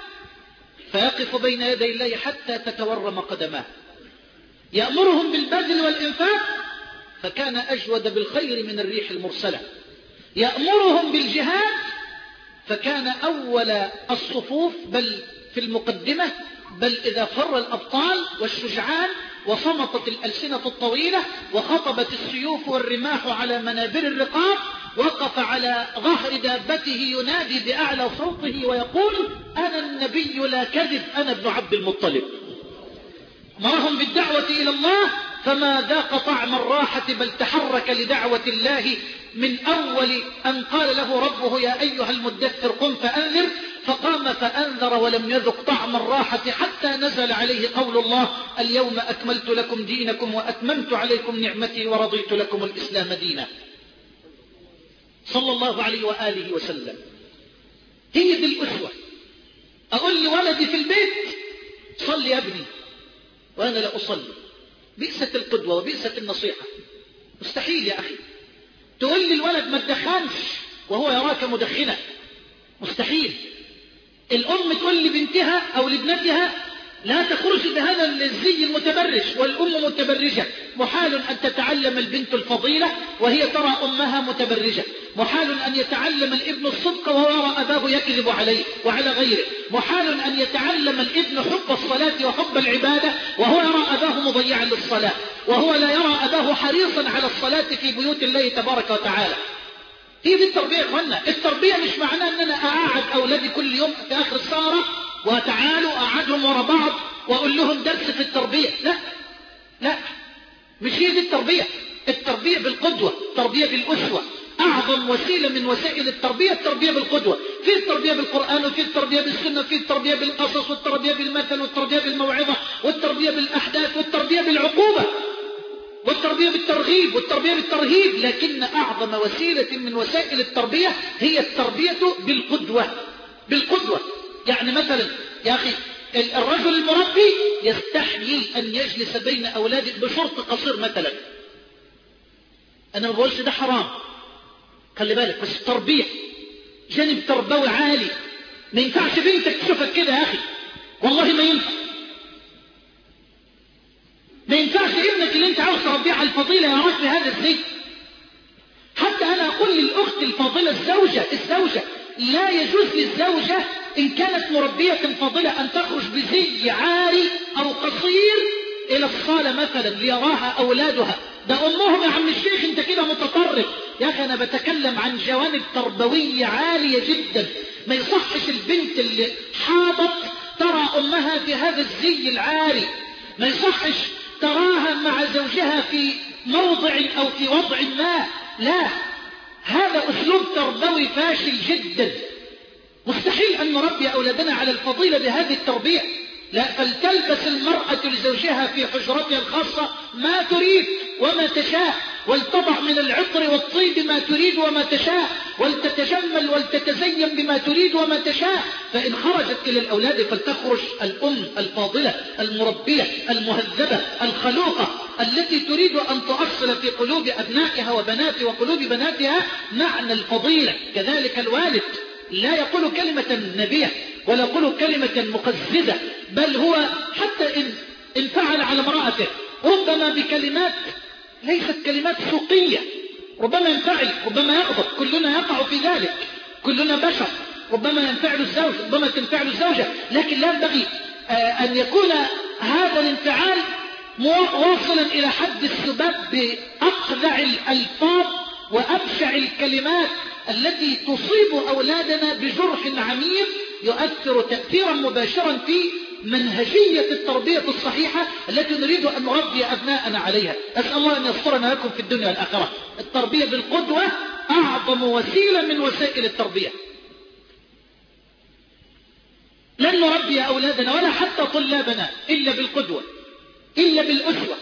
فيقف بين يدي الله حتى تتورم قدماه. يأمرهم بالبذل والإنفاق فكان أجود بالخير من الريح المرسلة. يأمرهم بالجهاد فكان أول الصفوف بل في المقدمة، بل إذا فر الأبطال والشجعان وصمتت الألسنة الطويلة وخطبت السيوف والرماح على منابر الرقاب وقف على ظهر دابته ينادي بأعلى صوته ويقول أنا النبي لا كذب، أنا ابن عبد المطلب. أمرهم بالدعوة إلى الله فما ذاق طعم الراحة بل تحرك لدعوة الله من أول أن قال له ربه يا أيها المدثر قم فأنذر، فقام فأنذر ولم يذق طعم الراحة حتى نزل عليه قول الله اليوم أكملت لكم دينكم وأتممت عليكم نعمتي ورضيت لكم الإسلام دينا. صلى الله عليه وآله وسلم. هي دي الأسوة. أقول لولدي في البيت صلي يا ابني وأنا لا أصلي، بئست القدوة وبئست النصيحة. مستحيل يا أخي تقول لي الولد ما تدخنش وهو يراك مدخنا، مستحيل. الأم تقول لبنتها أو لابنتها لا تخرج بهذا الزي المتبرج والأم متبرجة. محال أن تتعلم البنت الفضيلة وهي ترى أمها متبرجة. محال أن يتعلم الابن الصدق وهو يرى أباه يكذب عليه وعلى غيره. محال أن يتعلم الابن حب الصلاة وحب العبادة وهو يرى أباه مضيعا للصلاة، وهو لا يرى أباه حريصا على الصلاة في بيوت الله تبارك وتعالى. هي دي التربية يا اخوانا. التربية مش معناه ان انا اقعد اولادي كل يوم في اخر السهرة وتعالوا اقعدهم ورا بعض واقول لهم درس في التربية. لا لا، مش هي دي التربية. التربية بالقدوة، التربية بالأسوة. اعظم وسيلة من وسائل التربية التربية بالقدوة. في التربية بالقرآن وفي التربية بالسنة وفي التربية بالقصص والتربية بالمثل والتربية بالموعظة والتربية بالاحداث والتربية بالعقوبة والتربية بالترغيب والتربية بالترهيب. لكن أعظم وسيلة من وسائل التربية هي التربية بالقدوة. بالقدوة يعني مثلا يا أخي الرجل المربي يستحيي أن يجلس بين أولاده بشرط قصير مثلا. أنا ما بقولش ده حرام، خلي بالك، بس التربية جانب تربوي عالي. ما ينفعش بنتك تشوفك كده يا أخي، والله ما ينفع. ما ينفعش ابنك اللي انت عاوز تربيه على الفضيلة يراك بهذا الزي. حتى انا اقول للاخت الفاضلة الزوجة الزوجة لا يجوز للزوجة ان كانت مربية فاضلة ان تخرج بزي عاري او قصير الى الصالة مثلا ليراها اولادها. ده امهم يا عم الشيخ انت كده متطرف. يا اخي انا بتكلم عن جوانب تربوية عالية جدا. ما يصحش البنت اللي حاضت ترى امها في هذا الزي العاري. ما يصحش تراها مع زوجها في موضع أو في وضع ما. لا، هذا أسلوب تربوي فاشل جدا. مستحيل أن نربي أولادنا على الفضيلة بهذه التربية. لا، فلتلبس المرأة لزوجها في حجرتها الخاصة ما تريد وما تشاء، ولتضع من العطر والطيب ما تريد وما تشاء، ولتتجمل ولتتزين بما تريد وما تشاء. فإن خرجت إلى الأولاد فلتخرج الأم الفاضلة المربية المهذبة الخلوقة التي تريد أن تؤصل في قلوب أبنائها وبناتها وقلوب بناتها معنى الفضيلة. كذلك الوالد لا يقول كلمة نبية ولا يقول كلمة مقززة، بل هو حتى إن انفعل على امرأته ربما بكلمات ليست كلمات سوقية، ربما ينفعل، ربما يغضب، كلنا يقع في ذلك، كلنا بشر، ربما ينفعل الزوج، ربما تنفعل الزوجة، لكن لا ينبغي أن يكون هذا الانفعال واصلا إلى حد السباب بأقذع الألفاظ وأبشع الكلمات التي تصيب أولادنا بجرح عميق يؤثر تأثيرا مباشرا في منهجية التربية الصحيحة التي نريد أن نربي أبناءنا عليها. أسأل الله أن يسترنا لكم في الدنيا والآخرة. التربية بالقدوة أعظم وسيلة من وسائل التربية. لن نربي أولادنا ولا حتى طلابنا إلا بالقدوة، إلا بالأسوة.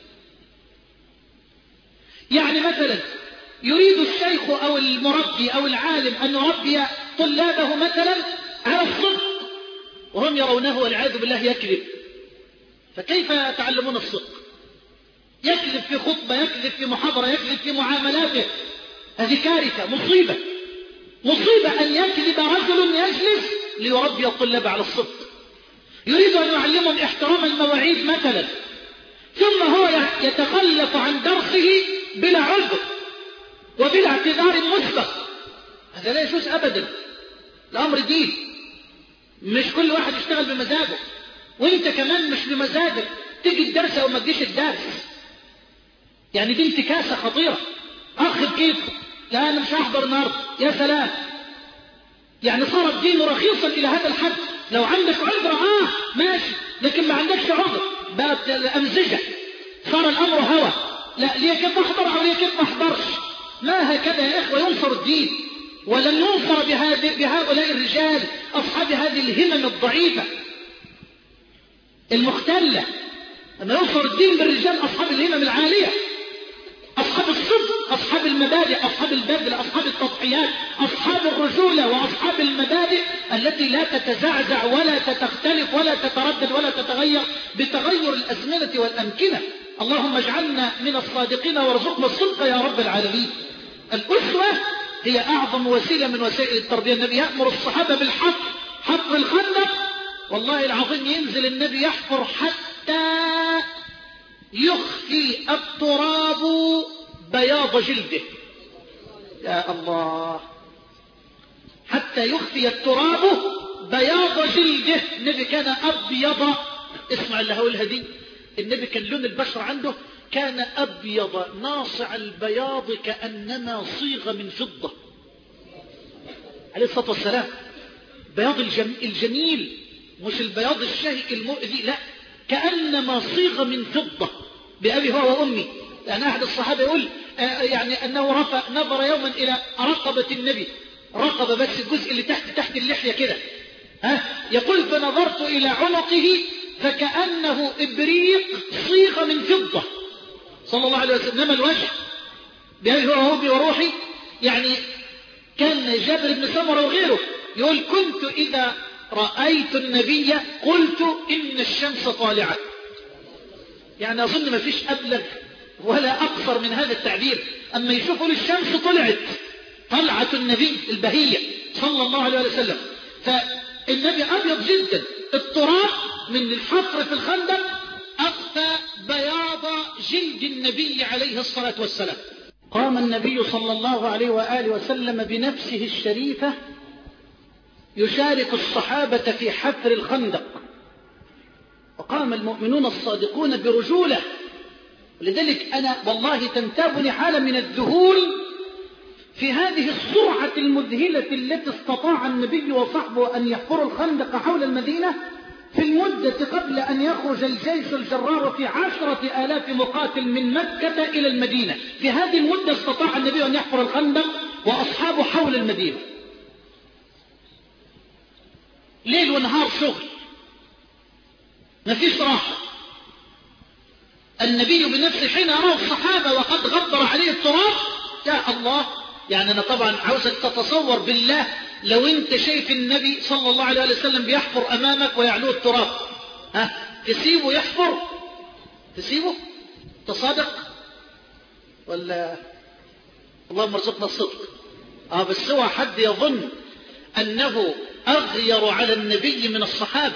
يعني مثلا يريد الشيخ أو المربي أو العالم أن يربي طلابه مثلا على الصدق وهم يرونه والعياذ بالله يكذب، فكيف يتعلمون الصدق؟ يكذب في خطبة، يكذب في محاضرة، يكذب في معاملاته. هذه كارثة، مصيبة مصيبة أن يكذب رجل يجلس ليربي الطلاب على الصدق. يريد أن يعلمهم احترام المواعيد مثلا، ثم هو يتخلف عن درسه بلا عذر وبلا اعتذار مسبق. هذا لا يجوز أبدا. الأمر دين، مش كل واحد يشتغل بمزاجه، وانت كمان مش بمزاجك تيجي الدرس او ما تجيش الدرس. يعني دي انتكاسة خطيرة. اخ كيف لا انا مش هحضر النهارده، يا سلام. يعني صار الدين رخيصا الى هذا الحد. لو عندك عذر اه ماشي، لكن ما عندكش عذر بقت الامزجة، صار الامر هوى. لا ليه كيف احضر او ليه كيف ما احضرش. ما هكذا يا اخوة ينصر الدين، ولن ينصر بهؤلاء الرجال أصحاب هذه الهمم الضعيفة المختلة. أما ينصر الدين بالرجال أصحاب الهمم العالية، أصحاب الصدق، أصحاب المبادئ، أصحاب البذل، أصحاب التضحيات، أصحاب الرجولة وأصحاب المبادئ التي لا تتزعزع ولا تختلف ولا تتردد ولا تتغير بتغير الأزمنة والأمكنة. اللهم اجعلنا من الصادقين وارزقنا الصدق يا رب العالمين. الأسوة هي أعظم وسيلة من وسائل التربية. النبي يأمر الصحابة بالحفر، حفر الخندق. والله العظيم ينزل النبي يحفر حتى يخفي التراب بياض جلده. يا الله، حتى يخفي التراب بياض جلده. النبي كان أبيض، اسمع اللي هقولها دي، النبي كان لون البشرة عنده كان أبيض ناصع البياض كأنما صيغ من فضة عليه الصلاة والسلام. بياض الجميل، مش البياض الشهي المؤذي، لا، كأنما صيغ من فضة بأبي هو وأمي. لأن أحد الصحابة يقول آه يعني أنه رفع نظر يوما إلى رقبة النبي، رقبة بس الجزء اللي تحت تحت اللحية كده، ها، يقول فنظرت إلى عنقه فكأنه إبريق صيغ من فضة صلى الله عليه وسلم. إنما الوجه بأبي هو وأمي وروحي. يعني كان جابر بن سمرة وغيره يقول كنت إذا رأيت النبي قلت إن الشمس طالعة. يعني أظن ما فيش أبلغ ولا أقصر من هذا التعبير. أما يشوفوا الشمس طلعت، طلعة النبي البهية صلى الله عليه وسلم. فالنبي أبيض جدا. التراب من الحفر في الخندق أخفى بياض جلد النبي عليه الصلاة والسلام. قام النبي صلى الله عليه وآله وسلم بنفسه الشريفة يشارك الصحابة في حفر الخندق، وقام المؤمنون الصادقون برجولة. لذلك أنا والله تنتابني حالة من الذهول في هذه السرعة المذهلة التي استطاع النبي وصحبه أن يحفروا الخندق حول المدينة في المدة قبل أن يخرج الجيش الجرار في عشرة آلاف مقاتل من مكة إلى المدينة. في هذه المدة استطاع النبي أن يحفر الخندق وأصحابه حول المدينة، ليل ونهار شغل، ما فيش راحة. النبي بنفسه حين يراه الصحابة وقد غبر عليه التراب، يا الله. يعني أنا طبعا عاوزك تتصور بالله لو أنت شايف النبي صلى الله عليه وسلم بيحفر أمامك ويعلوه التراب، ها تسيبه يحفر؟ تسيبه؟ تصادق ولا؟ اللهم ارزقنا الصدق. اه بس هو حد يظن أنه أغير على النبي من الصحابة،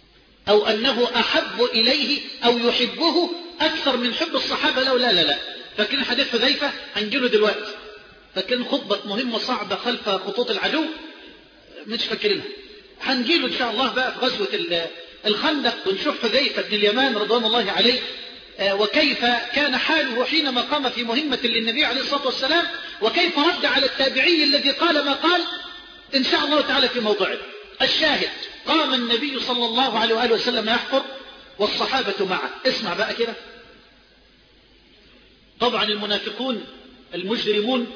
أو أنه أحب إليه أو يحبه أكثر من حب الصحابة. لا لا لا لا. فاكرين حديث حذيفة؟ هنجيله دلوقتي. فاكرين خطبة مهمة صعبة خلف خطوط العدو؟ مش فاكرينها. هنجيله إن شاء الله بقى في غزوة الخندق، ونشوف حذيفة بن اليمان رضوان الله عليه وكيف كان حاله حينما قام في مهمة للنبي عليه الصلاة والسلام، وكيف رد على التابعي الذي قال ما قال إن شاء الله تعالى في موضعه. الشاهد، قام النبي صلى الله عليه وآله وسلم يحفر والصحابة معه. اسمع بقى كده. طبعا المنافقون المجرمون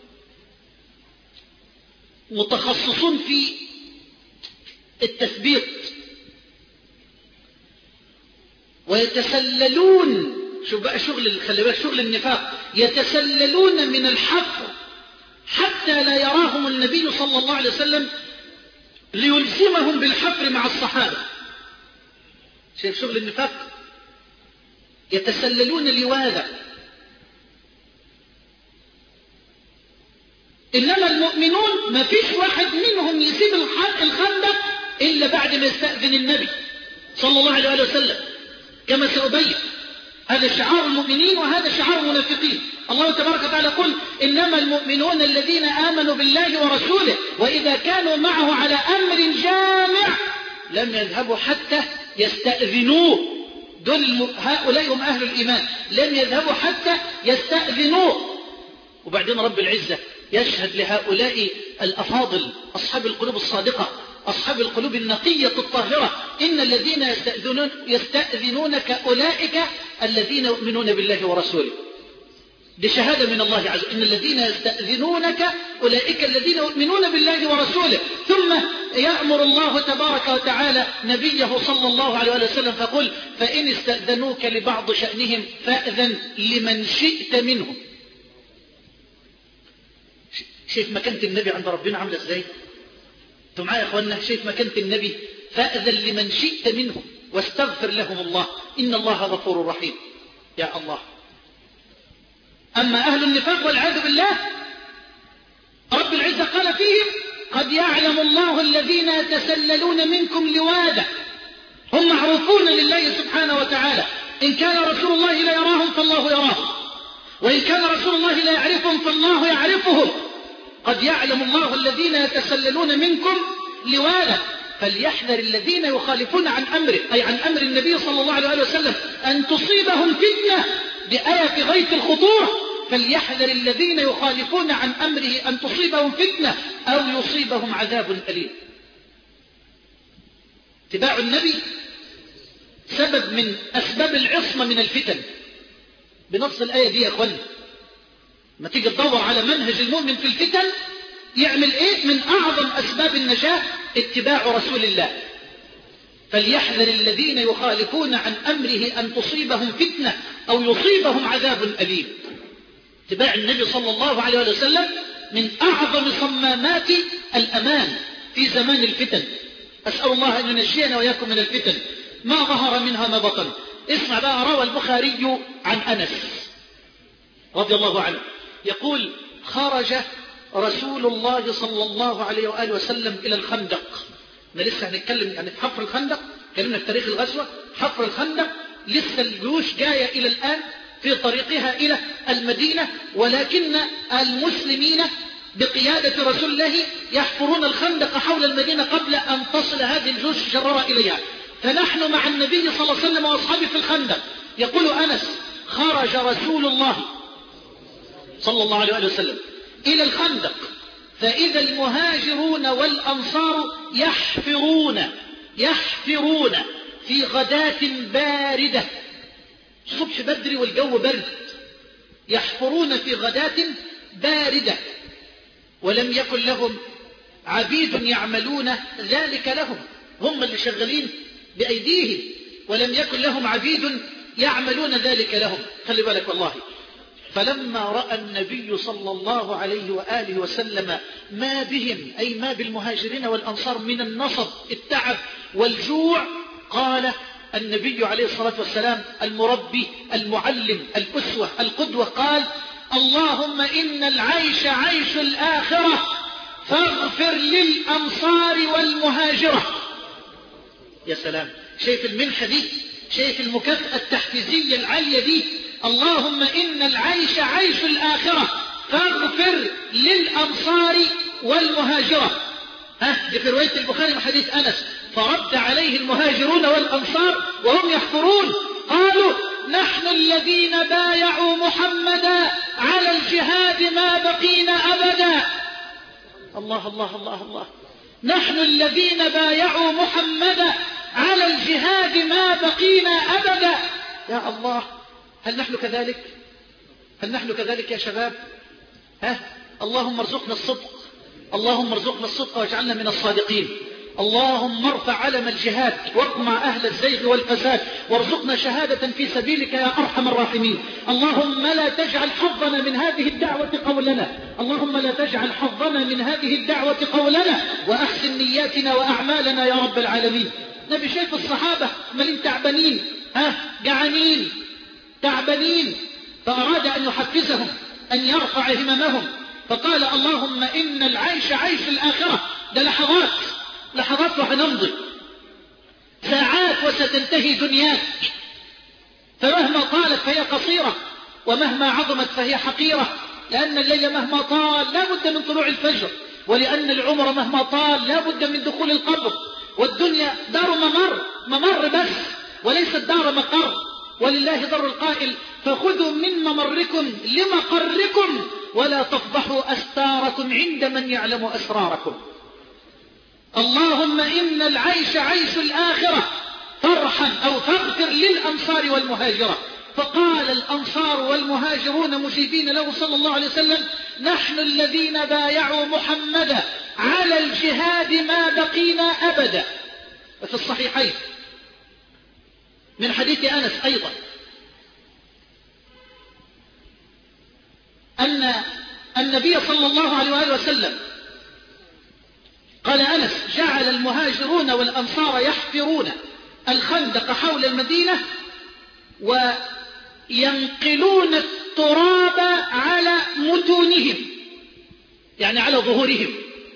متخصصون في التثبيط، ويتسللون، شوف بقى شغل خلي بالك شغل النفاق، يتسللون من الحفر حتى لا يراهم النبي صلى الله عليه وسلم ليلزمهم بالحفر مع الصحابة. شايف شغل النفاق؟ يتسللون لواذا. إنما المؤمنون ما فيش واحد منهم يسيب الخندق إلا بعد ما يستأذن النبي صلى الله عليه وسلم، كما سأبين. هذا شعار المؤمنين وهذا شعار المنافقين. الله تبارك وتعالى يقول إنما المؤمنون الذين آمنوا بالله ورسوله وإذا كانوا معه على أمر جامع لم يذهبوا حتى يستأذنوه. دول هؤلاء هم أهل الإيمان، لم يذهبوا حتى يستأذنوه. وبعدين رب العزة يشهد لهؤلاء الأفاضل أصحاب القلوب الصادقة، أصحاب القلوب النقية الطاهرة، إن الذين يستأذنون يستأذنونك أولئك الذين يؤمنون بالله ورسوله. دي شهادة من الله عز وجل، إن الذين يستأذنونك أولئك الذين يؤمنون بالله ورسوله. ثم يأمر الله تبارك وتعالى نبيه صلى الله عليه وسلم فقل فإن استأذنوك لبعض شأنهم فأذن لمن شئت منهم. شايف مكانة النبي عند ربنا عاملة ازاي؟ انتوا معايا يا اخوانا؟ شايف مكانة النبي؟ فأذن لمن شئت منهم واستغفر لهم الله إن الله غفور رحيم. يا الله. أما أهل النفاق والعياذ بالله رب العزة قال فيهم قد يعلم الله الذين يتسللون منكم لواذا. هم معروفون لله سبحانه وتعالى، إن كان رسول الله لا يراهم فالله يراهم، وإن كان رسول الله لا يعرفهم فالله يعرفهم. قد يعلم الله الذين يتسللون منكم لواذا فليحذر الذين يخالفون عن أمره، أي عن أمر النبي صلى الله عليه وسلم، أن تصيبهم فتنة. بآية في غاية الخطورة، فليحذر الذين يخالفون عن أمره أن تصيبهم فتنة أو يصيبهم عذاب أليم. اتباع النبي سبب من أسباب العصمة من الفتن بنص الآية دي يا أخواني. ما تيجي تدور على منهج المؤمن في الفتن يعمل إيه؟ من أعظم أسباب النجاة اتباع رسول الله. فليحذر الذين يخالفون عن أمره أن تصيبهم فتنة أو يصيبهم عذاب أليم. اتباع النبي صلى الله عليه وسلم من أعظم صمامات الأمان في زمان الفتن. أسأل الله أن ينجينا وإياكم من الفتن ما ظهر منها ما بطن. اسمع بقى، روى البخاري عن أنس رضي الله عنه يقول خرج رسول الله صلى الله عليه وآله وسلم إلى الخندق. احنا لسه هنتكلم يعني في حفر الخندق، كلمنا في تاريخ الغزوة. حفر الخندق لسه الجيوش جاية إلى الآن في طريقها إلى المدينة، ولكن المسلمين بقيادة رسول الله يحفرون الخندق حول المدينة قبل أن تصل هذه الجيوش الشرارة إليها. فنحن مع النبي صلى الله عليه وسلم وأصحابه في الخندق. يقول أنس خرج رسول الله صلى الله عليه وسلم إلى الخندق فإذا المهاجرون والأنصار يحفرون يحفرون في غداة باردة. الصبح بدري والجو برد، يحفرون في غداة باردة، ولم يكن لهم عبيد يعملون ذلك لهم، هم اللي شغالين بأيديهم، ولم يكن لهم عبيد يعملون ذلك لهم. خلي بالك والله. فلما رأى النبي صلى الله عليه وآله وسلم ما بهم، أي ما بالمهاجرين والأنصار، من النصب التعب والجوع، قال النبي عليه الصلاة والسلام المربي المعلم الأسوة القدوة، قال اللهم إن العيش عيش الآخرة فاغفر للأنصار والمهاجرة. يا سلام، شايف المنحة دي، شايف المكافأة التحفيزية العالية دي؟ اللهم إن العيش عيش الآخرة فاغفر للأنصار والمهاجرة. ها دي في رواية البخاري من حديث أنس. فرد عليه المهاجرون والأنصار وهم يحفرون قالوا نحن الذين بايعوا محمدا على الجهاد ما بقينا أبدا. الله الله الله الله. نحن الذين بايعوا محمدا على الجهاد ما بقينا أبدا. يا الله، هل نحن كذلك؟ هل نحن كذلك يا شباب؟ ها؟ اللهم ارزقنا الصدق، اللهم ارزقنا الصدق واجعلنا من الصادقين. اللهم ارفع علم الجهاد واقمع أهل الزيغ والفساد وارزقنا شهادة في سبيلك يا أرحم الراحمين. اللهم لا تجعل حظنا من هذه الدعوة قولنا، اللهم لا تجعل حظنا من هذه الدعوة قولنا، وأحسن نياتنا وأعمالنا يا رب العالمين. نبي شايف الصحابة ملين تعبانين، ها جعانين تعبانين، فأراد أن يحفزهم أن يرفع هممهم، فقال اللهم إن العيش عيش الآخرة. ده لحظات لحظات وحنمضي ساعات وستنتهي دنياك، فمهما طالت فهي قصيرة ومهما عظمت فهي حقيرة، لأن الليل مهما طال لا بد من طلوع الفجر، ولأن العمر مهما طال لا بد من دخول القبر، والدنيا دار ممر ممر بس وليست دار مقر. ولله در القائل فخذوا من ممركم لمقركم ولا تفضحوا أستاركم عند من يعلم أسراركم. اللهم إن العيش عيش الآخرة فارحم أو فاغفر للأنصار والمهاجرة. فقال الأنصار والمهاجرون مجيبين له صلى الله عليه وسلم نحن الذين بايعوا محمدا على الجهاد ما بقينا أبدا. وفي الصحيحين من حديث أنس أيضا أن النبي صلى الله عليه وآله وسلم قال أنس جعل المهاجرون والأنصار يحفرون الخندق حول المدينة وينقلون التراب على متونهم، يعني على ظهورهم،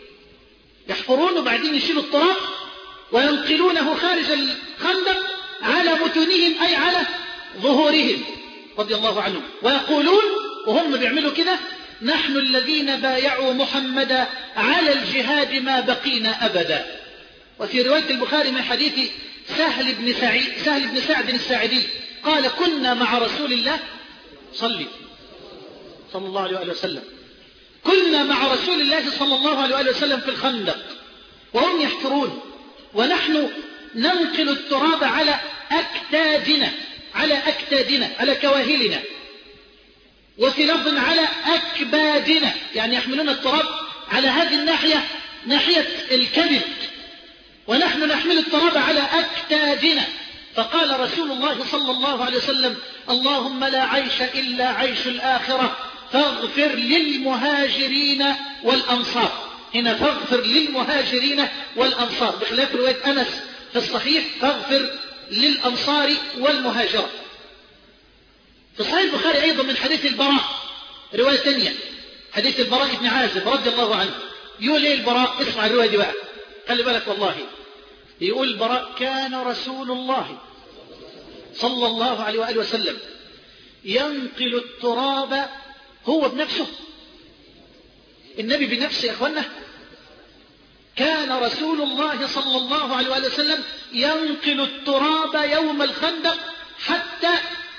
يحفرون وبعدين يشيلوا التراب وينقلونه خارج الخندق على متونهم أي على ظهورهم رضي الله عنهم، ويقولون وهم بيعملوا كده نحن الذين بايعوا محمدا على الجهاد ما بقينا أبدا. وفي رواية البخاري من حديث سهل بن سعيد سهل بن سعد الساعدي قال كنا مع رسول الله صلي صلى الله عليه وسلم كنا مع رسول الله صلى الله عليه وسلم في الخندق وهم يحفرون ونحن ننقل التراب على أكتادنا على أكتادنا على كواهلنا، وفي لفظ على أكبادنا، يعني يحملون التراب على هذه الناحية ناحية الكبد، ونحن نحمل التراب على أكتادنا. فقال رسول الله صلى الله عليه وسلم اللهم لا عيش إلا عيش الآخرة فاغفر للمهاجرين والأنصار. هنا فاغفر للمهاجرين والأنصار، بخلاف رواية أنس في الصحيح فاغفر للأنصار والمهاجرة. في صحيح البخاري أيضا من حديث البراء رواية ثانية، حديث البراء بن عازب رضي الله عنه. يقول ايه البراء؟ اسمع الرواية دي بقى، خلي بالك والله. يقول البراء كان رسول الله صلى الله عليه وآله وسلم ينقل التراب هو بنفسه، النبي بنفسه يا اخوانا. كان رسول الله صلى الله عليه وآله وسلم ينقل التراب يوم الخندق حتى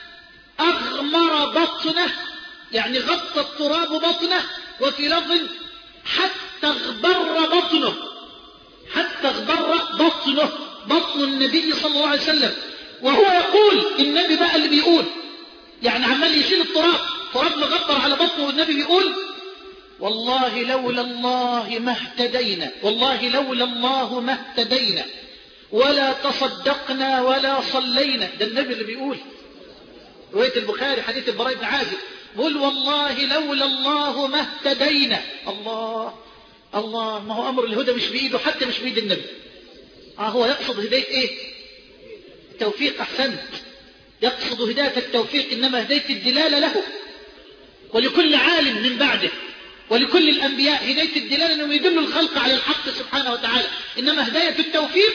أغمر بطنه، يعني غطى التراب بطنه، وفي لفظ حتى اغبر بطنه، حتى اغبر بطنه بطن النبي صلى الله عليه وسلم. وهو يقول، النبي بقى اللي بيقول، يعني عمال يشيل التراب، تراب مغبر على بطنه، والنبي بيقول والله لولا الله ما اهتدينا، والله لولا الله ما اهتدينا ولا تصدقنا ولا صلينا. ده النبي اللي بيقول، رواية البخاري حديث البراء بن عازب، قل والله لولا الله ما اهتدينا. الله الله، ما هو أمر الهدى مش بإيده، حتى مش بإيد النبي. آه هو يقصد هداية إيه؟ التوفيق. أحسنت، يقصد هداية التوفيق، إنما هداية الدلالة له، ولكل عالم من بعده ولكل الأنبياء هداية الدلالة أنهم يدلوا الخلق على الحق سبحانه وتعالى، إنما هداية التوفيق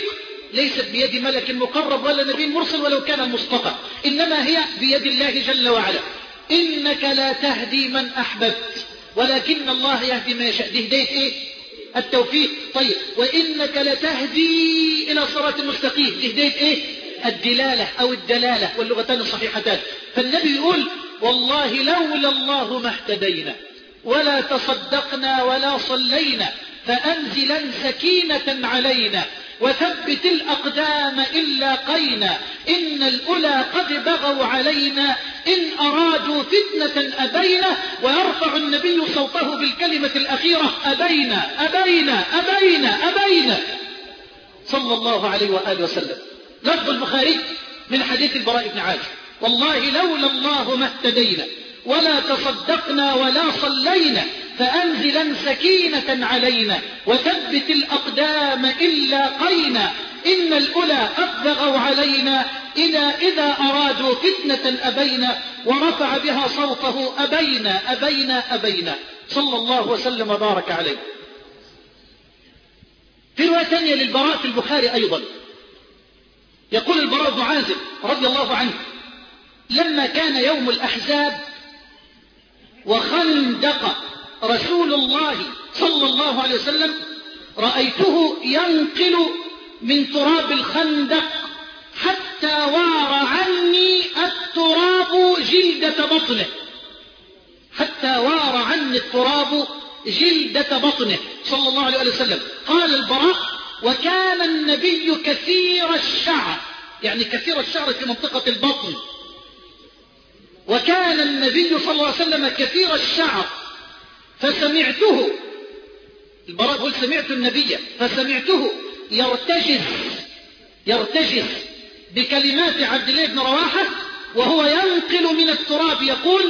ليست بيد ملك مقرب ولا نبي مرسل ولو كان المصطفى، إنما هي بيد الله جل وعلا. إنك لا تهدي من أحببت ولكن الله يهدي ما يشاء. دي هداية إيه؟ التوفيق. طيب وإنك لتهدي إلى صراط مستقيم، دي هداية إيه؟ الدلالة أو الدلالة، واللغتان الصحيحتان. فالنبي يقول والله لولا الله ما اهتدينا ولا تصدقنا ولا صلينا فأنزلا سكينة علينا وثبت الأقدام إن لاقينا إن الأولى قد بغوا علينا إن أرادوا فتنة أبينا. ويرفع النبي صوته بالكلمة الأخيرة أبينا أبينا أبينا أبينا صلى الله عليه وآله وسلم. لفظ البخاري من حديث البراء بن عازب والله لولا الله ما اهتدينا ولا تصدقنا ولا صلينا فأنزلا سكينة علينا وثبت الأقدام إن لاقينا إن الأولى قد بغوا علينا إذا, إذا أرادوا فتنة أبينا. ورفع بها صوته أبينا أبينا أبينا صلى الله وسلم وبارك عليه. في رواية ثانية للبراء في البخاري أيضا يقول البراء بن عازب رضي الله عنه لما كان يوم الأحزاب وخندق رسول الله صلى الله عليه وسلم رأيته ينقل من تراب الخندق حتى وار عني التراب جلدة بطنه، حتى وار عني التراب جلدة بطنه صلى الله عليه وسلم. قال البراء وكان النبي كثير الشعر، يعني كثير الشعر في منطقة البطن، وكان النبي صلى الله عليه وسلم كثير الشعر فسمعته، البراء يقول سمعت النبي فسمعته يرتجز يرتجز بكلمات عبد الله بن رواحة وهو ينقل من التراب يقول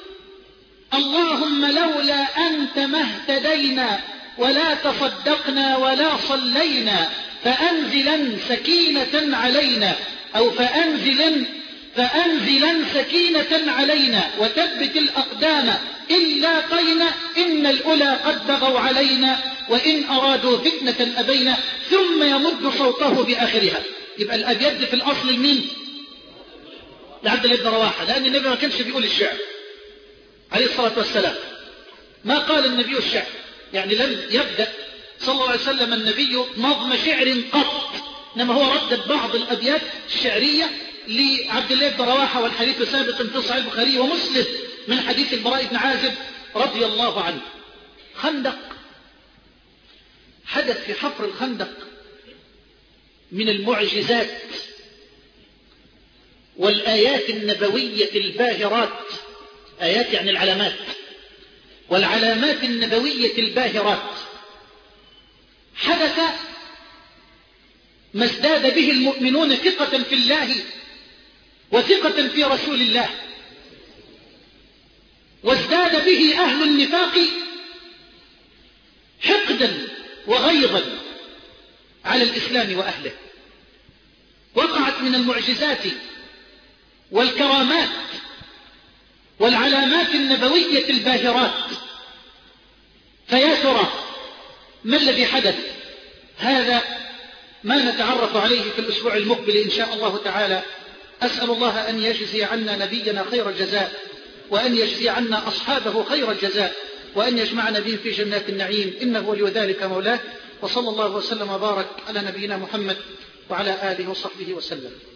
اللهم لولا أنت ما اهتدينا ولا تصدقنا ولا صلينا فأنزلا سكينة علينا أو فأنزلا فأنزلا سكينة علينا وثبت الأقدام إن لاقينا إن الأولى قد بغوا علينا وإن أرادوا فتنة أبينا. ثم يمد صوته بآخرها. يبقى الأبيض في الأصل المين؟ لعبد الله بن رواحة، لأن النبي ما كانش بيقول الشعر عليه الصلاة والسلام، ما قال النبي الشعر، يعني لم يبدأ صلى الله عليه وسلم النبي نظم شعر قط، إنما هو ردد بعض الأبيات الشعرية لعبد الله بن رواحة، والحديث سابق في صحيح البخاري ومسلم من حديث البراء بن عازب رضي الله عنه. خندق، حدث في حفر الخندق من المعجزات والآيات النبوية الباهرات، آيات يعني العلامات، والعلامات النبوية الباهرات. حدث ما ازداد به المؤمنون ثقة في الله وثقة في رسول الله، وازداد به أهل النفاق حقدا وغيظا على الإسلام وأهله. وقعت من المعجزات والكرامات والعلامات النبوية الباهرات. فيا ترى ما الذي حدث؟ هذا ما نتعرف عليه في الأسبوع المقبل إن شاء الله تعالى. أسأل الله أن يجزي عنا نبينا خير الجزاء، وأن يجزي عنا أصحابه خير الجزاء، وأن يجمعنا بهم في جنات النعيم، إنه ولي ذلك مولاه. وصلى الله وسلم وبارك على نبينا محمد وعلى آله وصحبه وسلم.